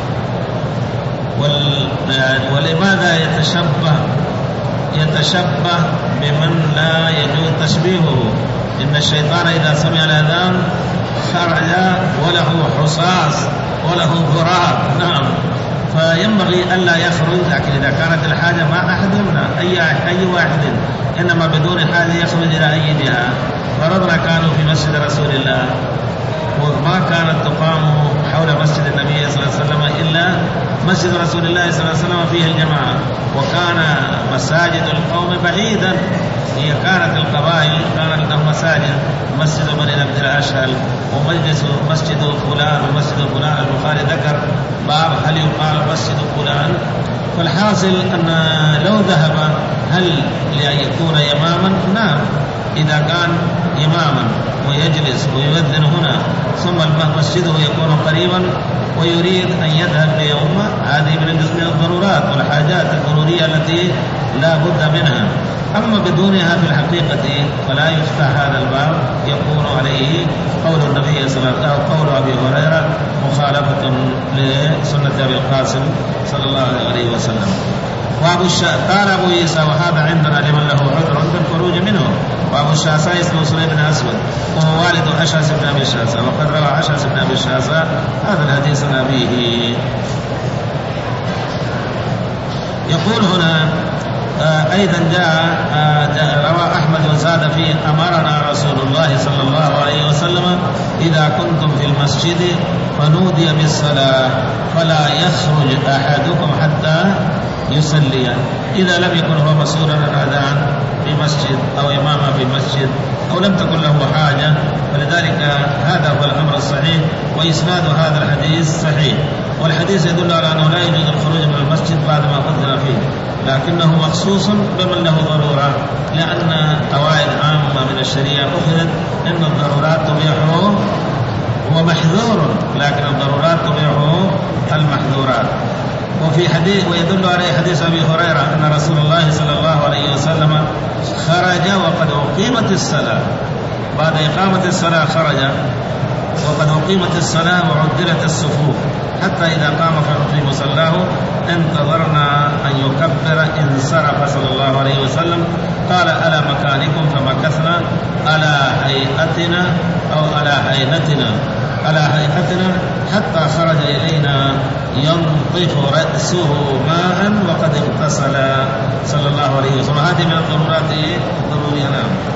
ولماذا يتشبه يتشبه بمن لا يجوز تشبيهه؟ إن الشيطان إذا سمع الأذان خرج وله حصاص وله ضراب. نعم، فينبغي ألا يخرج، لكن إذا كانت الحاجة ما أحد يمنع أي أي واحد، إنما بدون حاجة يخرج إلى أي جهة. فرضنا كانوا في مسجد رسول الله وما كانت تقام حول مسجد النبي صلى الله عليه وسلم إلا مسجد رسول الله صلى الله عليه وسلم فيه الجماعة، وكان مساجد القوم بعيدا، هي كانت القبائل كانت لهم مساجد، مسجد بني عبد الأشهل ومجلس مسجد فلان ومسجد فلان. البخاري ذكر باب هل يقال مسجد فلان. فالحاصل أن لو ذهب هل لأن يكون إماما؟ نعم، إذا كان إماما ويجلس ويؤذن هنا ثم مسجده يكون قريبا ويريد أن يذهب ليوم، هذه من الضرورات والحاجات الضرورية التي لا بد منها. أما بدونها في الحقيقة فلا يفتح هذا الباب، يكون عليه قول النبي صلى الله عليه وسلم أو قول أبي هريرة مخالفة لسنة أبي القاسم صلى الله عليه وسلم. وأبو الشا... قال أبو عيسى وهذا عندنا لمن له عذر عند الخروج منه. وأبو الشعثاء اسمه سليم بن أسود وهو والد أشعث بن أبي الشعثاء، وقد روى أشعث بن أبي الشعثاء هذا الحديث عن أبيه. يقول هنا آه أيضا جاء, آه جاء روى أحمد وزاد فيه أمرنا رسول الله صلى الله عليه وسلم إذا كنتم في المسجد فنودي بالصلاة فلا يخرج أحدكم حتى يصلي، إذا لم يكن هو مسؤولا عن الأذان في مسجد أو إماما في مسجد أو لم تكن له حاجة. فلذلك هذا هو الأمر الصحيح، وإسناد هذا الحديث صحيح. والحديث يدل على أنه لا يجوز الخروج من المسجد بعد ما أذن فيه، لكنه مخصوص بمن له ضرورة، لأن قواعد عامة من الشريعة أخذت أن الضرورات تبيح ومحذور، لكن الضرورات تبيح المحذورات. وفي حديث ويدل عليه حديث أبي هريرة أن رسول الله صلى الله عليه وسلم خرج وقد أقيمت الصلاة، بعد إقامة الصلاة خرج وقد أقيمت الصلاة وعدلت الصفوف، حتى إذا قام في مصلاه انتظرنا أن يكبر انصرف صلى الله عليه وسلم. قال ألا مكانكم فمكثنا، ألا هيئتنا أو ألا هيئتنا ألا هيئتنا حتى خرج إلينا ينطف رأسه ماء وقد اغتسل صلى الله عليه وسلم. هذه من الضرورات الضرورية.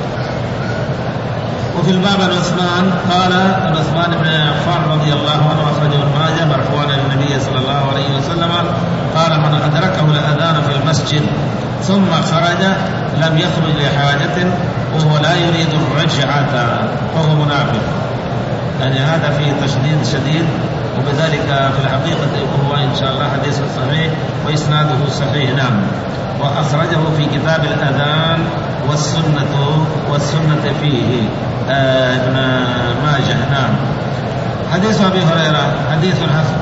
وفي الباب عن عثمان قال عثمان بن عفان رضي الله عنه أخرجه ابن ماجه مرفوعا عن النبي صلى الله عليه وسلم قال من أدركه الأذان في المسجد ثم خرج لم يخرج لحاجة وهو لا يريد الرجعة فهو منافق. يعني هذا فيه تشديد شديد، وبذلك في الحقيقة هو إن شاء الله حديث صحيح وإسناده صحيح. نعم. وأخرجه في كتاب الأذان والسنة والسنة فيه آه ابن ماجه. نعم. حديث أبي هريرة حديث حسن.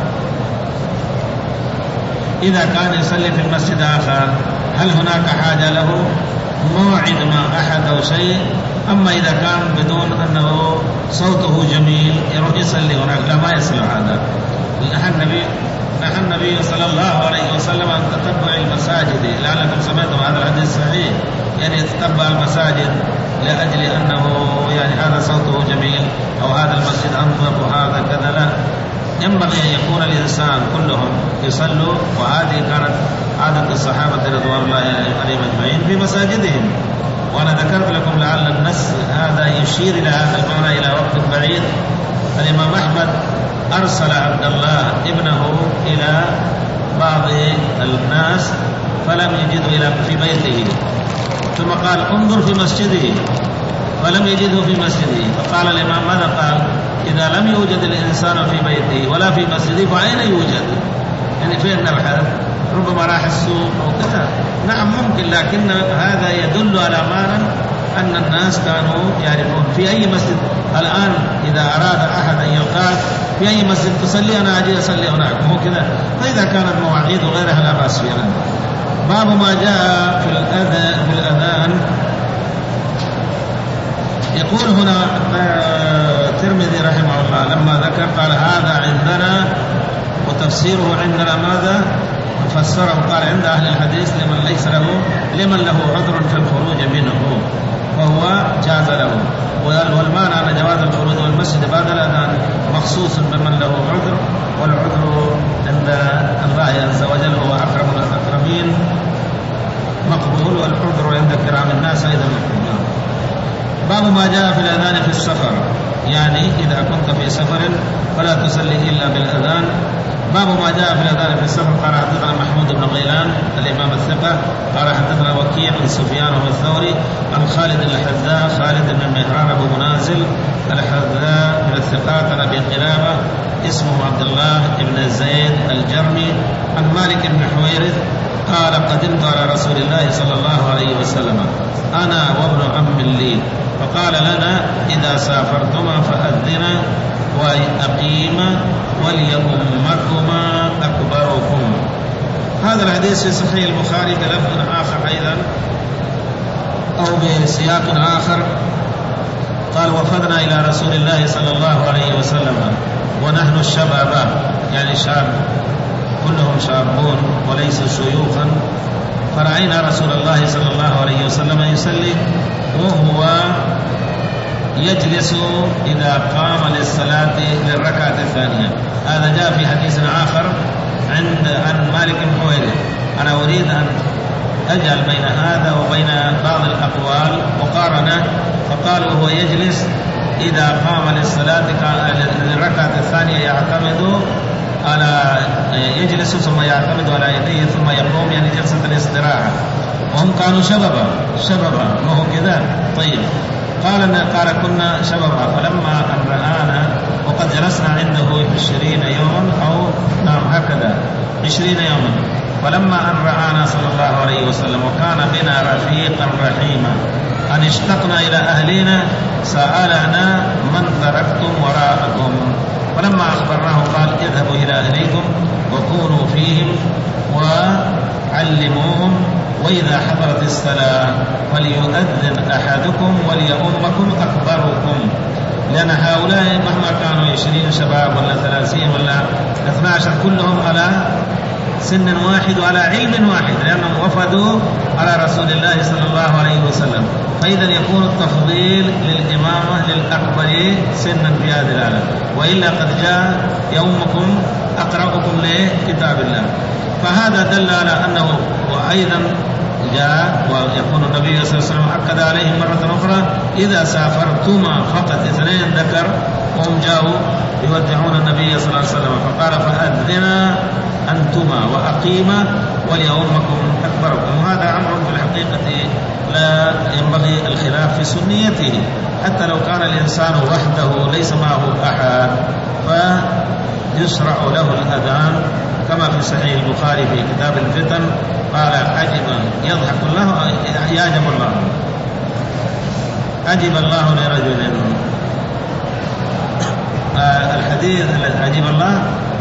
إذا كان يصلي في المسجد آخر هل هناك حاجة له موعد ما أحد أو شيء؟ أما إذا كان بدون أنه صوته جميل يروح يصلي هناك، لا ما يصلح هذا. نهى النبي نهى النبي صلى الله عليه وسلم عن تتبع المساجد، لعلكم سمعتم هذا الحديث صحيح، يعني يتتبع المساجد لأجل أنه يعني هذا صوته جميل أو هذا المسجد أنظف وهذا كذا، لا، ينبغي أن يكون الإنسان كلهم يصلوا، وهذه كانت عادة الصحابة رضوان الله عليهم أجمعين في مساجدهم. وأنا ذكرت لكم لعل النص هذا يشير إلى هذا المعنى إلى وقت بعيد. الإمام أحمد أرسل عبد الله ابنه إلى بعض الناس فلم يجده إلى في بيته، ثم قال انظر في مسجده فلم يجده في مسجده، فقال الإمام ماذا قال؟ إذا لم يوجد الإنسان في بيته ولا في مسجده فأين يوجد؟ يعني فين نبحث؟ ربما راح السوق أو كذا، نعم ممكن، لكن هذا يدل على معنى أن الناس كانوا يعرفون في أي مسجد. الآن إذا أراد أحد أن يلقاك في أي مسجد تصلي، أنا أجي أصلي هناك، مو كذا. فإذا كانت مواعيد وغيرها لا بأس فيها. باب ما جاء في الأذان في الأذان. يقول هنا الترمذي رحمه الله لما ذكر قال هذا عندنا، وتفسيره عندنا ماذا؟ فسره قال عند أهل الحديث لمن ليس له لمن له عذر في الخروج منه وهو جاز له، والمعنى أن جواز الخروج والمسجد بعد الأذان مخصوص بمن له عذر، والعذر عند الله عز وجل هو أكرم الأكرمين مقبول، والعذر عند كرام الناس أيضا مقبول. باب ما جاء في الأذان في السفر، يعني إذا كنت في سفر فلا تصلي إلا بالأذان. باب ما جاء في الأذان في السفر. قال حدثنا محمود بن غيلان الإمام الثقة قال حدثنا وكيع بن سفيان الثوري عن خالد الحذاء خالد بن مهران أبو منازل الحذاء من الثقات عن أبي قلابة اسمه عبد الله بن زيد الجرمي عن مالك بن حويرث قال قدمت على رسول الله صلى الله عليه وسلم أنا وابن عم لي، فقال لنا إذا سافرتما فأذنا وأقيما وليؤمكما أكبركم. هذا الحديث في صحيح البخاري بلفظ آخر أيضا أو بسياق آخر. قال وفدنا إلى رسول الله صلى الله عليه وسلم ونحن الشبابة، يعني شاب كلهم شابون وليسوا شيوخا، فرأينا رسول الله صلى الله عليه وسلم يصلي وهو يجلس إذا قام للصلاة للركعة الثانية. هذا جاء في حديث آخر عند عن مالك بن حويرث. أنا أريد أن أجعل بين هذا وبين بعض الأقوال مقارنة، فقال وهو يجلس إذا قام للصلاة للركعة الثانية يعتمد على يجلس ثم يعتمد على يديه ثم يقوم، يعني جلسة الاستراحة، وهم كانوا شبابا شبابا ما هو كذا. طيب قال قال كنا شبابا، فلما أن رآنا وقد جلسنا عنده عشرين يوما أو نعم هكذا عشرين يوما، فلما أن رآنا صلى الله عليه وسلم وكان بنا رفيقا رحيما أن اشتقنا إلى أهلنا سألنا من تركتم وراءكم، فلما أخبرناه قال اذهبوا إلى أهليكم وكونوا فيهم وعلموهم، وإذا حضرت الصلاة فليؤذن أحدكم وليؤمكم أكبركم، لأن هؤلاء مهما كانوا عشرين شباب ولا ثلاثين ولا اثنا عشر كلهم على سن واحد وعلى علم واحد، لأنهم وفدوا على رسول الله صلى الله عليه وسلم، فإذا يكون التفضيل للإمامة للأكبر سنا في هذه العالم، وإلا قد جاء يومكم أقرأكم لكتاب الله. فهذا دل على أنه، وأيضا جاء ويكون النبي صلى الله عليه وسلم أكد عليه مرة أخرى إذا سافرتما فقط، اثنين ذكر وهم جاءوا يودعون النبي صلى الله عليه وسلم، فقال فأذنا أنتما وأقيما وليؤمكم أكبركم. وهذا أمر في الحقيقة لا ينبغي الخلاف في سنيته، حتى لو كان الإنسان وحده ليس معه أحد فيشرع له الأذان، كما في صحيح البخاري في كتاب الفتن قال عجبا يضحك الله يعجب الله عجب الله لرجل آه الحديث عجب الله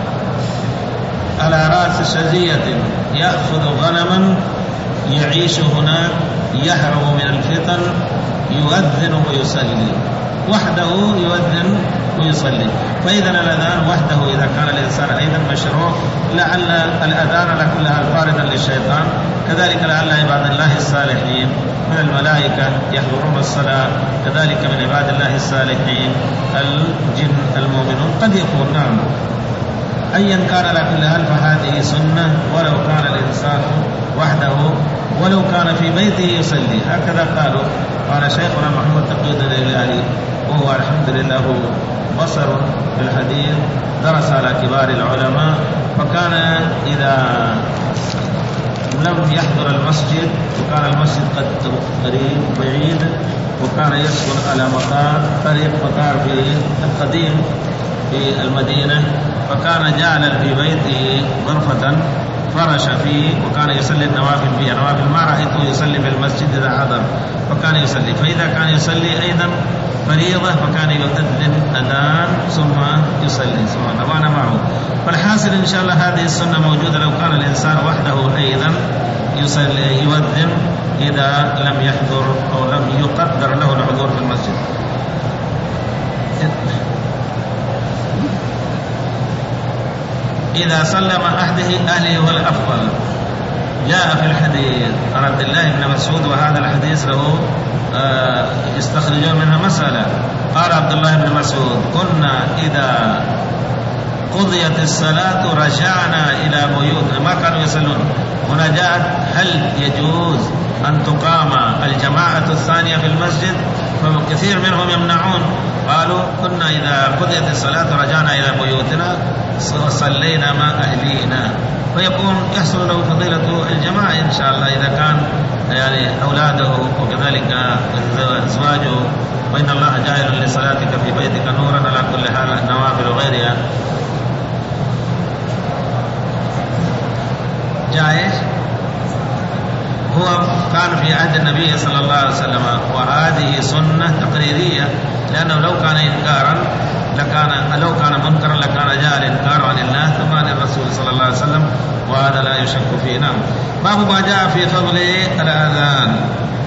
على رأس شجية يأخذ غنما يعيش هناك يهرب من الفتن يؤذن ويصلي، وحده يؤذن ويصلي. فإذا الأذان وحده إذا كان الإنسان أيضا مشروع، لعل الأذان لكلها طاردا للشيطان. كذلك لعل عباد الله الصالحين من الملائكة يحضرون الصلاة، كذلك من عباد الله الصالحين الجن المؤمنون قد يكون. نعم، أيا كان على كل حال فهذه سنة، ولو كان الإنسان وحده ولو كان في بيته يصلي. هكذا قالوا. قال شيخنا محمد تقي الدين الهلالي وهو الحمد لله بصر في الحديث، درس على كبار العلماء، فكان إذا لم يحضر المسجد وكان المسجد قد قريب بعيد وكان يسكن على مطار طريق مطار في القديم في المدينة، فكان جعل في بيته غرفة فرش فيه وكان يصلي النوافل فيها. نوافل ما رأيته يصلي في المسجد إذا حضر، فكان يصلي. فإذا كان يصلي أيضا فريضة فكان يؤذن أذان ثم يصلي سبحانه وأنا معه. فالحاصل إن شاء الله هذه السنة موجودة لو كان الإنسان وحده أيضا يصلي يؤذن إذا لم يحضر أو لم يقدر له الحضور في المسجد. إذا سلم أحده أهله هو الأفضل. جاء في الحديث عن عبد الله بن مسعود، وهذا الحديث له يستخرجون منها مسألة. قال عبد الله بن مسعود: كنا إذا قضيت الصلاة رجعنا إلى بيوتنا. ما كانوا يصلون. هنا جاءت هل يجوز أن تقام الجماعة الثانية في المسجد؟ فكثير منهم يمنعون. قالوا: كنا إذا قضيت الصلاة رجعنا إلى بيوتنا وصلينا مع أهلينا. فيكون يحصل له فضيلة الجماعة إن شاء الله إذا كان يعني أولاده وكذلك أزواجه. وإن الله جاعل لصلاتك في بيتك نورا على كل حال النوافل وغيرها. جائز. هو كان في عهد النبي صلى الله عليه وسلم، وهذه سنة تقريرية، لأنه لو كان إنكارا لكان لو كان منكرا لكان جاء الإنكار عن الله ثم عن الرسول صلى الله عليه وسلم، وهذا لا يشك فيه. نعم. باب ما جاء في فضل الأذان.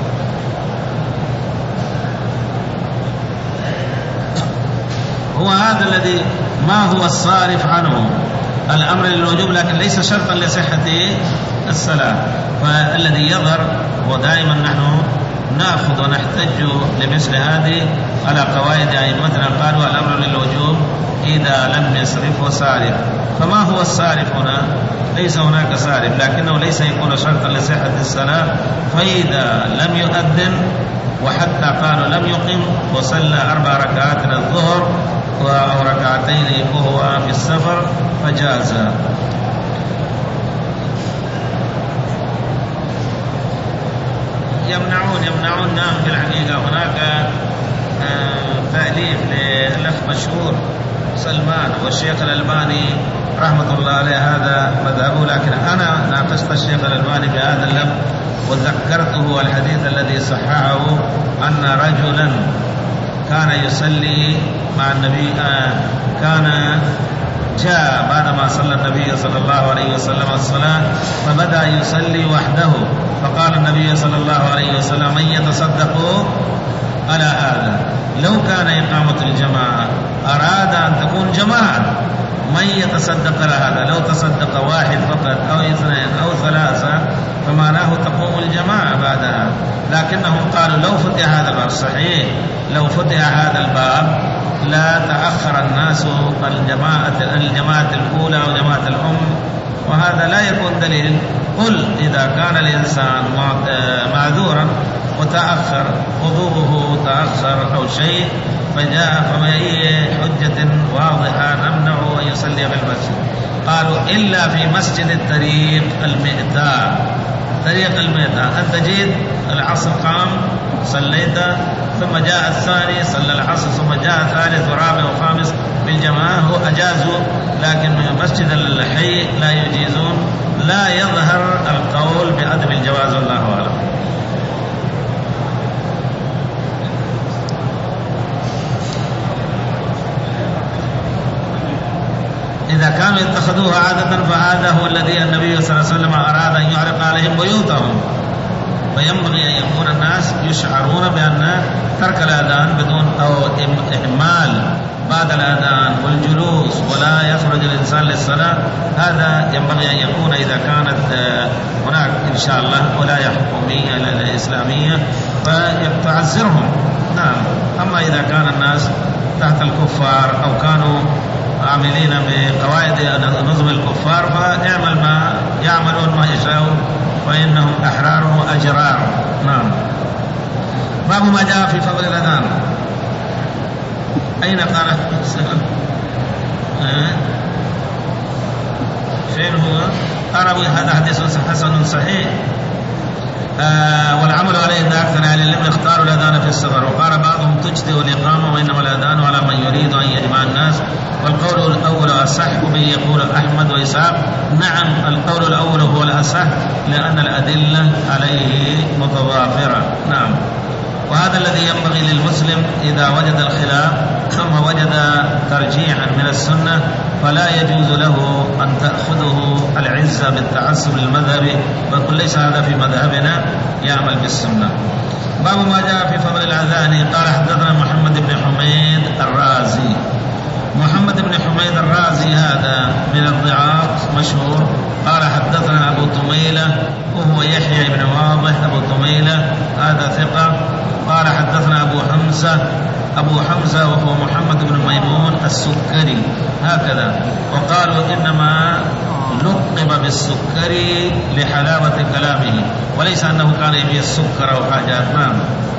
هو هذا الذي ما هو الصارف عنه الأمر للوجوب، لكن ليس شرطا لصحة الصلاة. فالذي يظهر ودائما نحن نأخذ ونحتج لمثل هذه على قواعد أئمتنا، قالوا الأمر للوجوب إذا لم يصرف وصارف. فما هو الصارف هنا؟ ليس هناك صارف، لكنه ليس يكون شرطا لصحة الصلاة. فإذا لم يؤذن وحتى قالوا لم يقم وصلى أربع ركعات من الظهر أو ركعتين وهو في السفر فجاز. يمنعون يمنعون نعم. في الحقيقة هناك تأليف للأخ مشهور سلمان والشيخ الألباني رحمة الله عليه هذا مذهبه، لكن أنا ناقشت الشيخ الألباني بهذا اللفظ وذكرته الحديث الذي صححه أن رجلا كان يصلي مع النبي، كان جاء بعدما صلى النبي صلى الله عليه وسلم الصلاة فبدأ يصلي وحده، فقال النبي صلى الله عليه وسلم: من يتصدق على هذا؟ لو كان إقامة الجماعة أراد أن تكون جماعة، من يتصدق على هذا؟ لو تصدق واحد فقط أو اثنين أو ثلاثة فمعناه تقوم الجماعة بعدها. لكنهم قالوا لو فتح هذا الباب، صحيح لو فتح هذا الباب لا تأخر الناس الجماعة الجماعة الأولى وجماعة الأم، وهذا لا يكون دليل. قل إذا كان الإنسان معذورا وتأخر وضوءه تأخر أو شيء فجاء فما هي حجة واضحة نمنعه أن يصلي في المسجد. قالوا إلا في مسجد الطريق المئتى، طريق المئتى أنت جيت العصر قام صليت ثم جاء الثاني صلى العصر ثم جاء ثالث ورابع وخامس بالجماعة، هو أجازوا، لكن مسجد الحي لا يجيزون. لا يظهر القول بعدم الجواز والله أعلم. إذا كانوا يتخذوها عادة فهذا هو الذي النبي صلى الله عليه وسلم أراد أن يعرق عليهم بيوتهم، فينبغي أن يكون الناس يشعرون بأن أو إهمال بعد الأذان والجلوس ولا يخرج الإنسان للصلاة، هذا ينبغي أن يكون إذا كانت هناك إن شاء الله ولاية حكومية الإسلامية فتعذرهم. نعم. أما إذا كان الناس تحت الكفار أو كانوا عاملين بقواعد نظم الكفار فاعمل ما يعملون ما يشاءون فإنهم أحرار وأجرار. نعم. باب ما جاء في فضل الأذان. أين قال فين هو؟ قال هذا حديث حسن صحيح آه والعمل عليه عند أكثر أهل العلم اختاروا الأذان في السفر، وقال بعضهم تجزئ الإقامة وإنما الأذان على من يريد أن يجمع الناس، والقول الأول أصح به يقول أحمد وإسحاق. نعم القول الأول هو الأصح لأن الأدلة عليه متضافرة. نعم. وهذا الذي ينبغي للمسلم إذا وجد الخلاف ثم وجد ترجيحا من السنة فلا يجوز له أن تأخذه العزة بالتعصب للمذهب ويقول ليس هذا في مذهبنا، يعمل بالسنة. باب ما جاء في فضل الأذان. قال حدثنا محمد بن حميد الرازي. محمد بن حميد الرازي هذا من الضعاف مشهور. قال حدثنا أبو طميلة وهو يحيى بن واضح أبو طميلة هذا ثقة. قال حدثنا أبو حمزة أبو حمزة وهو محمد بن ميمون السكري هكذا، وقالوا إنما لقب بالسكري لحلاوة كلامه وليس أنه كان يبي السكر أو حاجات. نعم.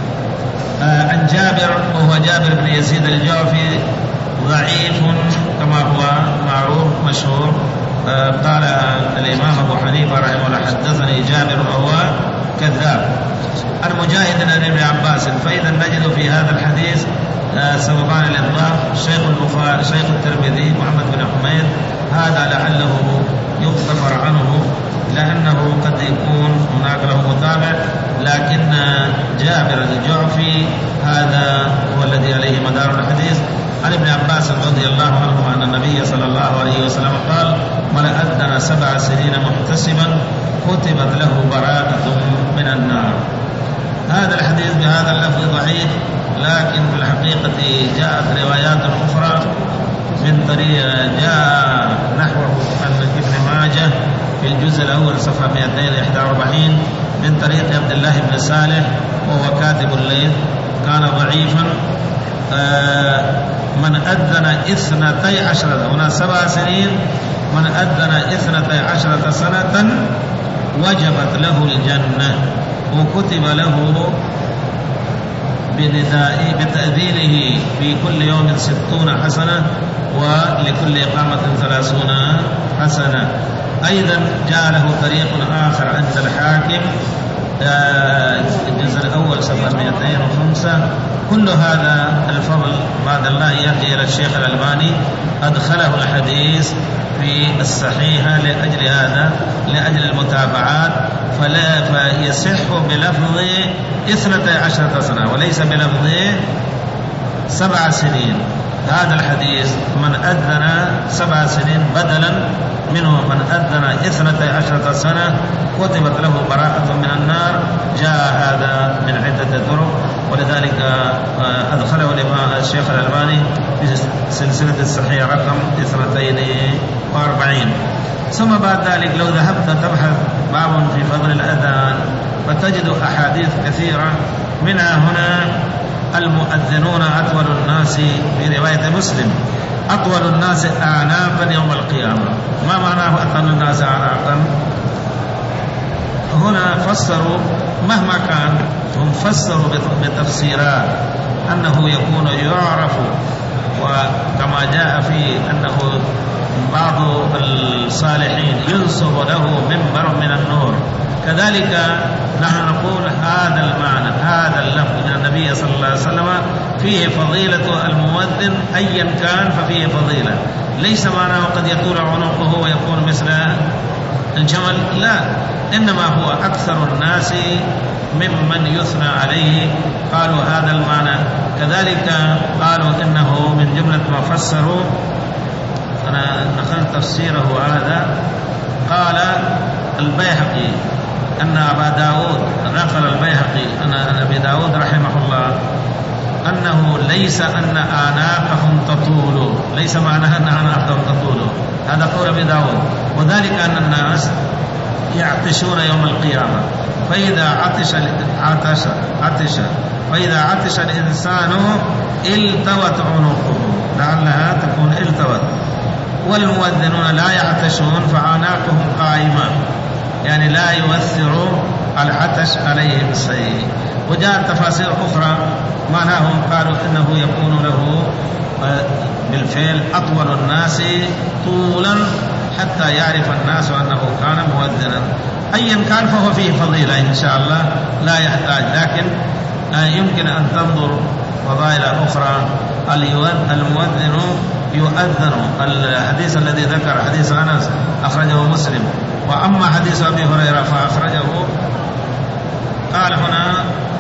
آه عن جابر وهو جابر بن يزيد الجعفي ضعيف كما هو معروف مشهور. آه قال الإمام أبو حنيفة رحمه الله حدثني جابر وهو كذاب. عن مجاهد عن ابن عباس. فإذا نجد في هذا الحديث آه سببان الإضافة. الشيخ البخاري شيخ الترمذي محمد بن حميد هذا لعله يغتفر عنه لأنه قد يكون هناك له متابع، لكن جابر الجعفي هذا هو الذي عليه مدار الحديث. عن ابن عباس رضي الله عنهما أن النبي صلى الله عليه وسلم قال: من أذن سبع سنين محتسبا كتبت له براءة من النار. هذا الحديث بهذا اللفظ ضعيف، لكن في الحقيقة جاءت روايات أخرى من طريق جاء نحوه عن ابن ماجه في الجزء الأول صفحة مئتين وواحد وأربعين من طريق عبد الله بن صالح وهو كاتب الليث كان ضعيفا. آه من أذن اثنتي عشرة هنا سبع سنين من أذن اثنتي عشرة سنة وجبت له الجنة وكتب له بنداء بتأذينه في كل يوم ستون حسنة ولكل إقامة ثلاثون حسنة. أيضا جاء له طريق آخر عند الحاكم الجزء الأول صفحة مئتين وخمسة. كل هذا الفضل بعد الله يهدي إلى الشيخ الألباني أدخله الحديث في الصحيحة لأجل هذا لأجل المتابعات، فلا فيصح بلفظ اثنتي عشرة سنة وليس بلفظ سبع سنين. هذا الحديث من أذن سبع سنين بدلا منه من أذن اثنتي عشرة سنة كتبت له براءة من النار. جاء هذا من عدة طرق، ولذلك أدخله الشيخ الألباني في سلسلة الصحيحة رقم اثنتين وأربعين. ثم بعد ذلك لو ذهبت تبحث باب في فضل الأذان فتجد أحاديث كثيرة، منها هنا المؤذنون أطول الناس في رواية مسلم أطول الناس أعناقا يوم القيامة. ما معناه أطول الناس أعناقا؟ هنا فسروا مهما كان هم فسروا بتفسيرات أنه يكون يعرف، وكما جاء في أنه بعض الصالحين ينصب له منبر من النور. كذلك نحن نقول هذا المعنى هذا اللفظ من النبي صلى الله عليه وسلم فيه فضيلة المؤذن أيا كان ففيه فضيلة، ليس معناه قد يطول عنقه ويكون مثل الجمل، لا، إنما هو أكثر الناس ممن يثنى عليه. قالوا هذا المعنى. كذلك قالوا إنه من جملة ما فسروا، أنا نقلت تفسيره هذا، قال البيهقي أن أبا داود نقل البيهقي أن أبي داود رحمه الله أن أنه ليس أن آناقهم تطول، ليس معناها أن آناقهم تطول، هذا قول أبي داود. وذلك أن الناس يعطشون يوم القيامة، فإذا عطش عطش عطش فإذا عطش الإنسان التوت عنقه، لعلها تكون التوت. والمؤذنون لا يعطشون فأعناقهم قائمة، يعني لا يؤثر العطش عليهم شيء. وجاءت تفاسير أخرى معناهم قالوا إنه يكون له بالفعل أطول الناس طولا حتى يعرف الناس أنه كان مؤذنا. أيا كان فهو فيه فضيلة إن شاء الله لا يحتاج، لكن يمكن أن تنظر فضائل أخرى. المؤذن يؤذن، الحديث الذي ذكر حديث أنس أخرجه مسلم. وأما حديث أبي هريرة فأخرجه قال هنا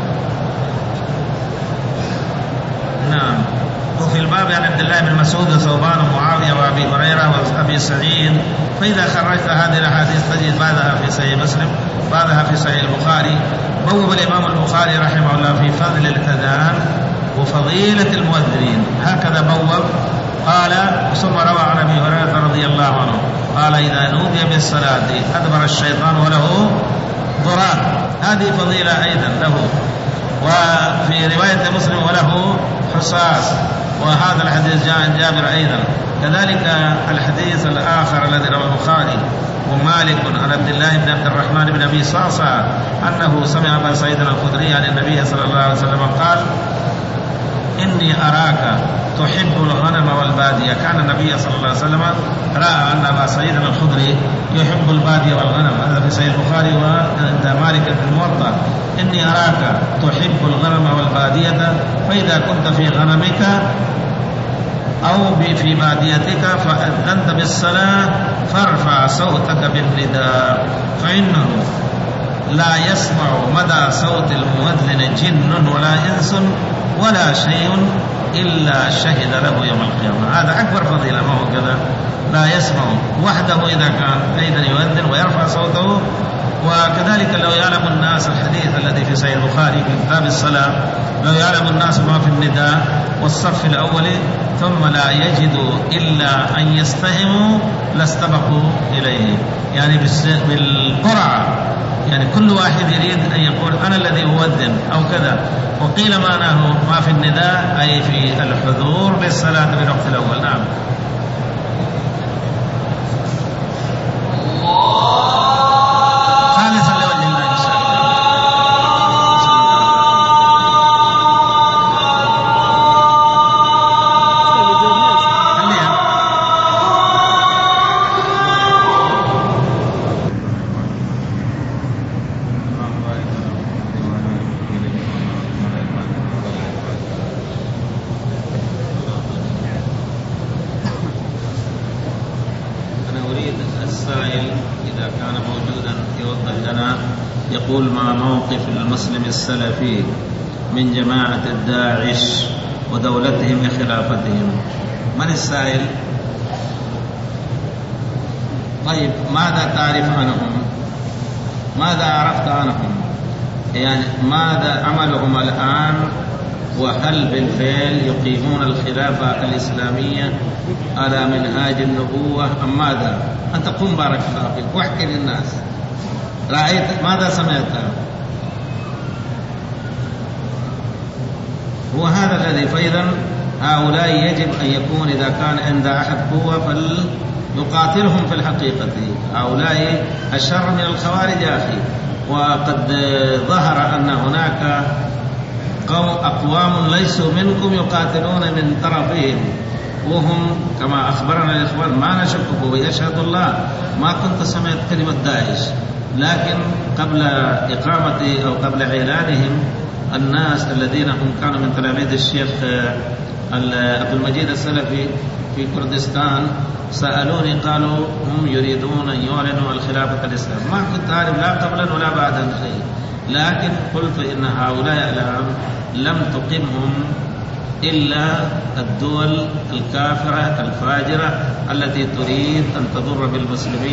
نعم وفي الباب عن عبد الله بن مسعود وثوبان ومعاوية وأبي هريرة وأبي سعيد. فإذا خرجت هذه الأحاديث تجد بعضها في صحيح مسلم بعضها في صحيح البخاري. بوب الإمام البخاري رحمه الله في فضل الأذان وفضيلة المؤذنين، هكذا بوب. قال ثم روى عن أبي هريرة رضي الله عنه قال إذا نودي بالصلاة أدبر الشيطان وله ضراب، هذه فضيلة أيضا له. وفي رواية مسلم وله حصاص، وهذا الحديث جاء عن جابر أيضا. كذلك الحديث الآخر الذي رواه البخاري ومالك عن عبد الله بن عبد الرحمن بن أبي صعصع أنه سمع أبا سعيد الخدري عن النبي صلى الله عليه وسلم قال إني أراك تحب الغنم والبادية. كان النبي صلى الله عليه وسلم رأى أن أبا سعيد الخدري يحب البادية والغنم، هذا في صحيح البخاري وعند مالك في الموطأ. إني أراك تحب الغنم والبادية، فإذا كنت في غنمك أو في باديتك فأذنت بالصلاة فارفع صوتك بالنداء، فإنه لا يسمع مدى صوت المؤذن جن ولا إنس ولا شيء إلا شهد له يوم القيامة. هذا أكبر فضيلة، ما هو كذا، لا يسمع وحده إذا كان أيضا يؤذن ويرفع صوته. وكذلك لو يعلم الناس الحديث الذي في صحيح البخاري في كتاب الصلاة، لو يعلم الناس ما في النداء والصف الأول ثم لا يجدوا إلا أن يستهموا لاستبقوا إليه، يعني بالقرعة، يعني كل واحد يريد أن يقول أنا الذي أؤذن أو كذا. وقيل معناه ما في النداء أي في الحضور للصلاة بالوقت الأول. نعم. خالصا لوجه الله إن شاء الله. يقول ما موقف المسلم السلفي من جماعة الداعش ودولتهم وخلافتهم؟ من السائل؟ طيب ماذا تعرف عنهم؟ ماذا عرفت عنهم؟ يعني ماذا عملهم الآن؟ وهل بالفعل يقيمون الخلافة الإسلامية على منهاج النبوة أم ماذا؟ أنت قم بارك الله فيك واحكي للناس، رأيت ماذا سمعت؟ هو هذا الذي. فإذا هؤلاء يجب أن يكون إذا كان عند أحد قوة فليقاتلهم في الحقيقة. هؤلاء الشر من الخوارج يا أخي. وقد ظهر أن هناك أقوام ليسوا منكم يقاتلون من طرفهم، وهم كما أخبرنا الإخوان ما نشكك ويشهد الله ما كنت سمعت كلمة داعش، لكن قبل إقامة أو قبل إعلانهم الناس الذين هم كانوا من تلاميذ الشيخ عبد المجيد السلفي في كردستان سألوني قالوا هم يريدون أن يعلنوا الخلافة الإسلام. ما كنت أعرف لا قبلا ولا بعدا شيء، لكن قلت إن هؤلاء الآن لم تقمهم إلا الدول الكافرة الفاجرة التي تريد أن تضر بالمسلمين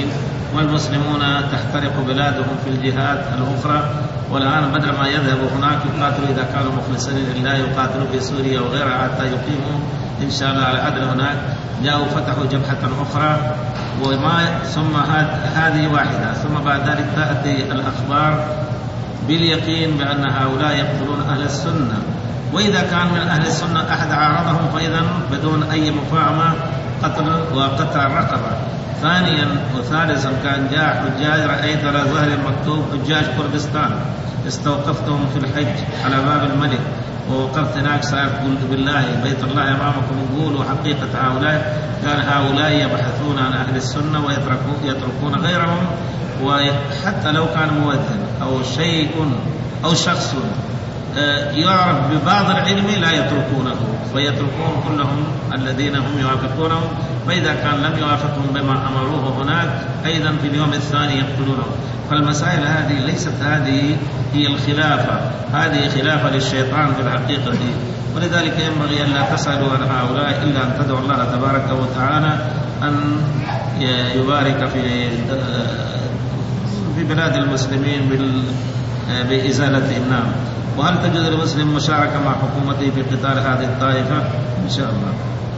والمسلمون تحترق بلادهم في الجهات الأخرى، والآن بدل ما يذهبوا هناك يقاتلوا إذا كانوا مخلصين لله، يقاتلوا في سوريا وغيرها حتى يقيموا إن شاء الله على عدل هناك. جاءوا فتحوا جبهة أخرى، وما ثم هذه واحدة، ثم بعد ذلك تأتي الأخبار باليقين بأن هؤلاء يقتلون أهل السنة، وإذا كان من أهل السنة أحد عارضهم فإذا بدون أي مفاهمة قتل وقطع الرقبة. ثانيا وثالثا كان جاء حجاج، رأيت على ظهر المكتوب حجاج كردستان، استوقفتهم في الحج على باب الملك ووقفت هناك سألت قلت بالله بيت الله أمامكم، قولوا حقيقة هؤلاء. كان هؤلاء يبحثون عن أهل السنة ويتركون غيرهم، وحتى لو كان مؤذن أو شيء أو شخص يعرف ببعض العلم لا يتركونه، ويتركون كلهم الذين هم يوافقونهم، فإذا كان لم يوافقهم بما أمروه هناك أيضا في اليوم الثاني يقتلونهم. فالمسائل هذه ليست هذه هي الخلافة، هذه خلافة للشيطان في الحقيقة، ولذلك ينبغي أن لا تسألوا عن هؤلاء إلا أن تدعوا الله تبارك وتعالى أن يبارك في في بلاد المسلمين بإزالة النام. وهل تجوز للمسلم مشاركة مع حكومته في قتال هذه الطائفة؟ إن شاء الله.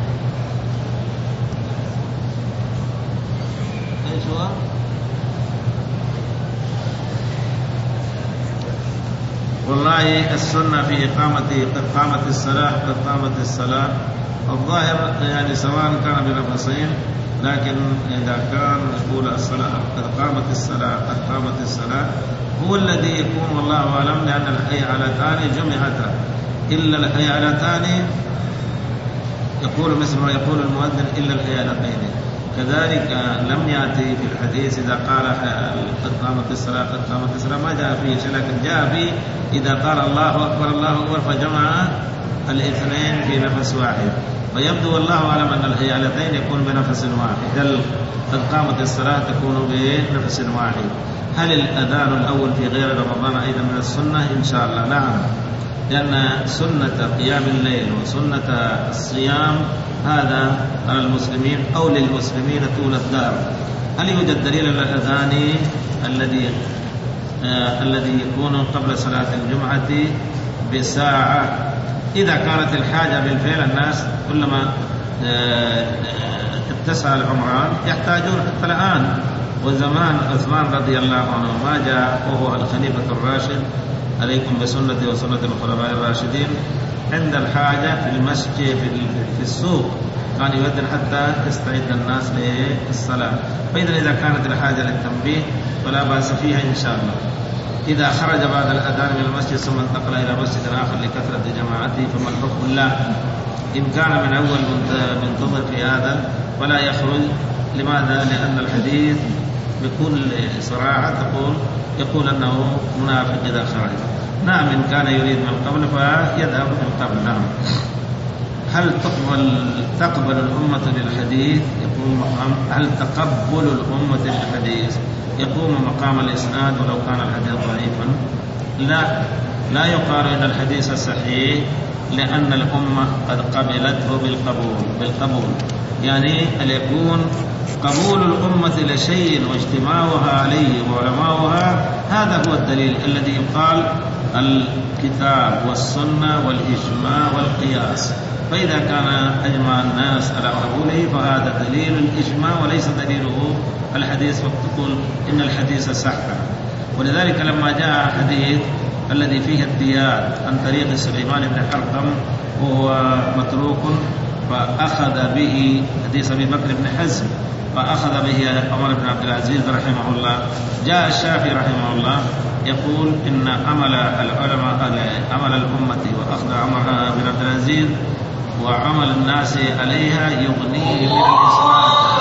أيوة. والله السنة في إقامة قد قامت الصلاة قد قامت الصلاة، الظاهر يعني سواء كان بنفسين، لكن إذا كان يقول الصلاة قد قامت الصلاة قد قامت الصلاة هو الذي يكون والله أعلم، لأن الحيعلتان جمعتا، إلا الحيعلتان يقول مثل ما يقول المؤذن إلا الحيعلتين. كذلك لم يأتي في الحديث إذا قال قد قامت الصلاة قد قامت الصلاة، ما جاء فيه شيء، لكن جاء فيه إذا قال الله أكبر الله أكبر فجمع الاثنين في نفس واحد. ويبدو والله أعلم أن الحيعلتين يكون بنفس واحد، قد قامت الصلاة تكون بنفس واحد. هل الأذان الأول في غير رمضان أيضا من السنة؟ إن شاء الله نعم، لأن سنة قيام الليل وسنة الصيام هذا على المسلمين أو للمسلمين طول الدار. هل يوجد دليل على الأذان الذي آه الذي يكون قبل صلاة الجمعة بساعة؟ إذا كانت الحاجة بالفعل، الناس كلما آه اتسع العمران يحتاجون حتى الآن، وزمان عثمان رضي الله عنه ما جاء وهو الخليفة الراشد عليكم بسنتي وسنة الخلفاء الراشدين، عند الحاجة في المسجد في السوق كان يؤذن حتى يستعد الناس للصلاة. فإذا إذا كانت الحاجة للتنبيه فلا بأس فيها إن شاء الله. إذا خرج بعد الأذان من المسجد ثم انتقل إلى مسجد آخر لكثرة جماعته فما الحكم له؟ إن كان من أول منتظر في هذا فلا يخرج. لماذا؟ لأن الحديث بكل صراحة تقول يقول أنه منافق إذا خرج. نعم إن كان يريد من قبل فيذهب من قبل. نعم. هل تقبل تقبل الأمة للحديث يقوم مقام هل تقبل الأمة للحديث يقوم مقام الإسناد ولو كان الحديث ضعيفا؟ لا لا يقال إن الحديث صحيح، لأن الأمة قد قبلته بالقبول بالقبول يعني أن يكون قبول الأمة لشيء واجتماعها عليه وعلماؤها، هذا هو الدليل الذي يقال الكتاب والسنة والإجماع والقياس. فإذا كان أجمع الناس على قبوله فهذا دليل الإجماع وليس دليله الحديث، وتقول إن الحديث صح. ولذلك لما جاء حديث الذي فيه الديات عن طريق سليمان بن حرقم وهو متروك فأخذ به حديث أبي بكر بن حزم فأخذ به عمر بن عبد العزيز رحمه الله. جاء الشافعي رحمه الله يقول إن عمل العلماء عمل الأمة وأخذ عمر بن عبد العزيز وعمل الناس عليها يغنيه من الإسلام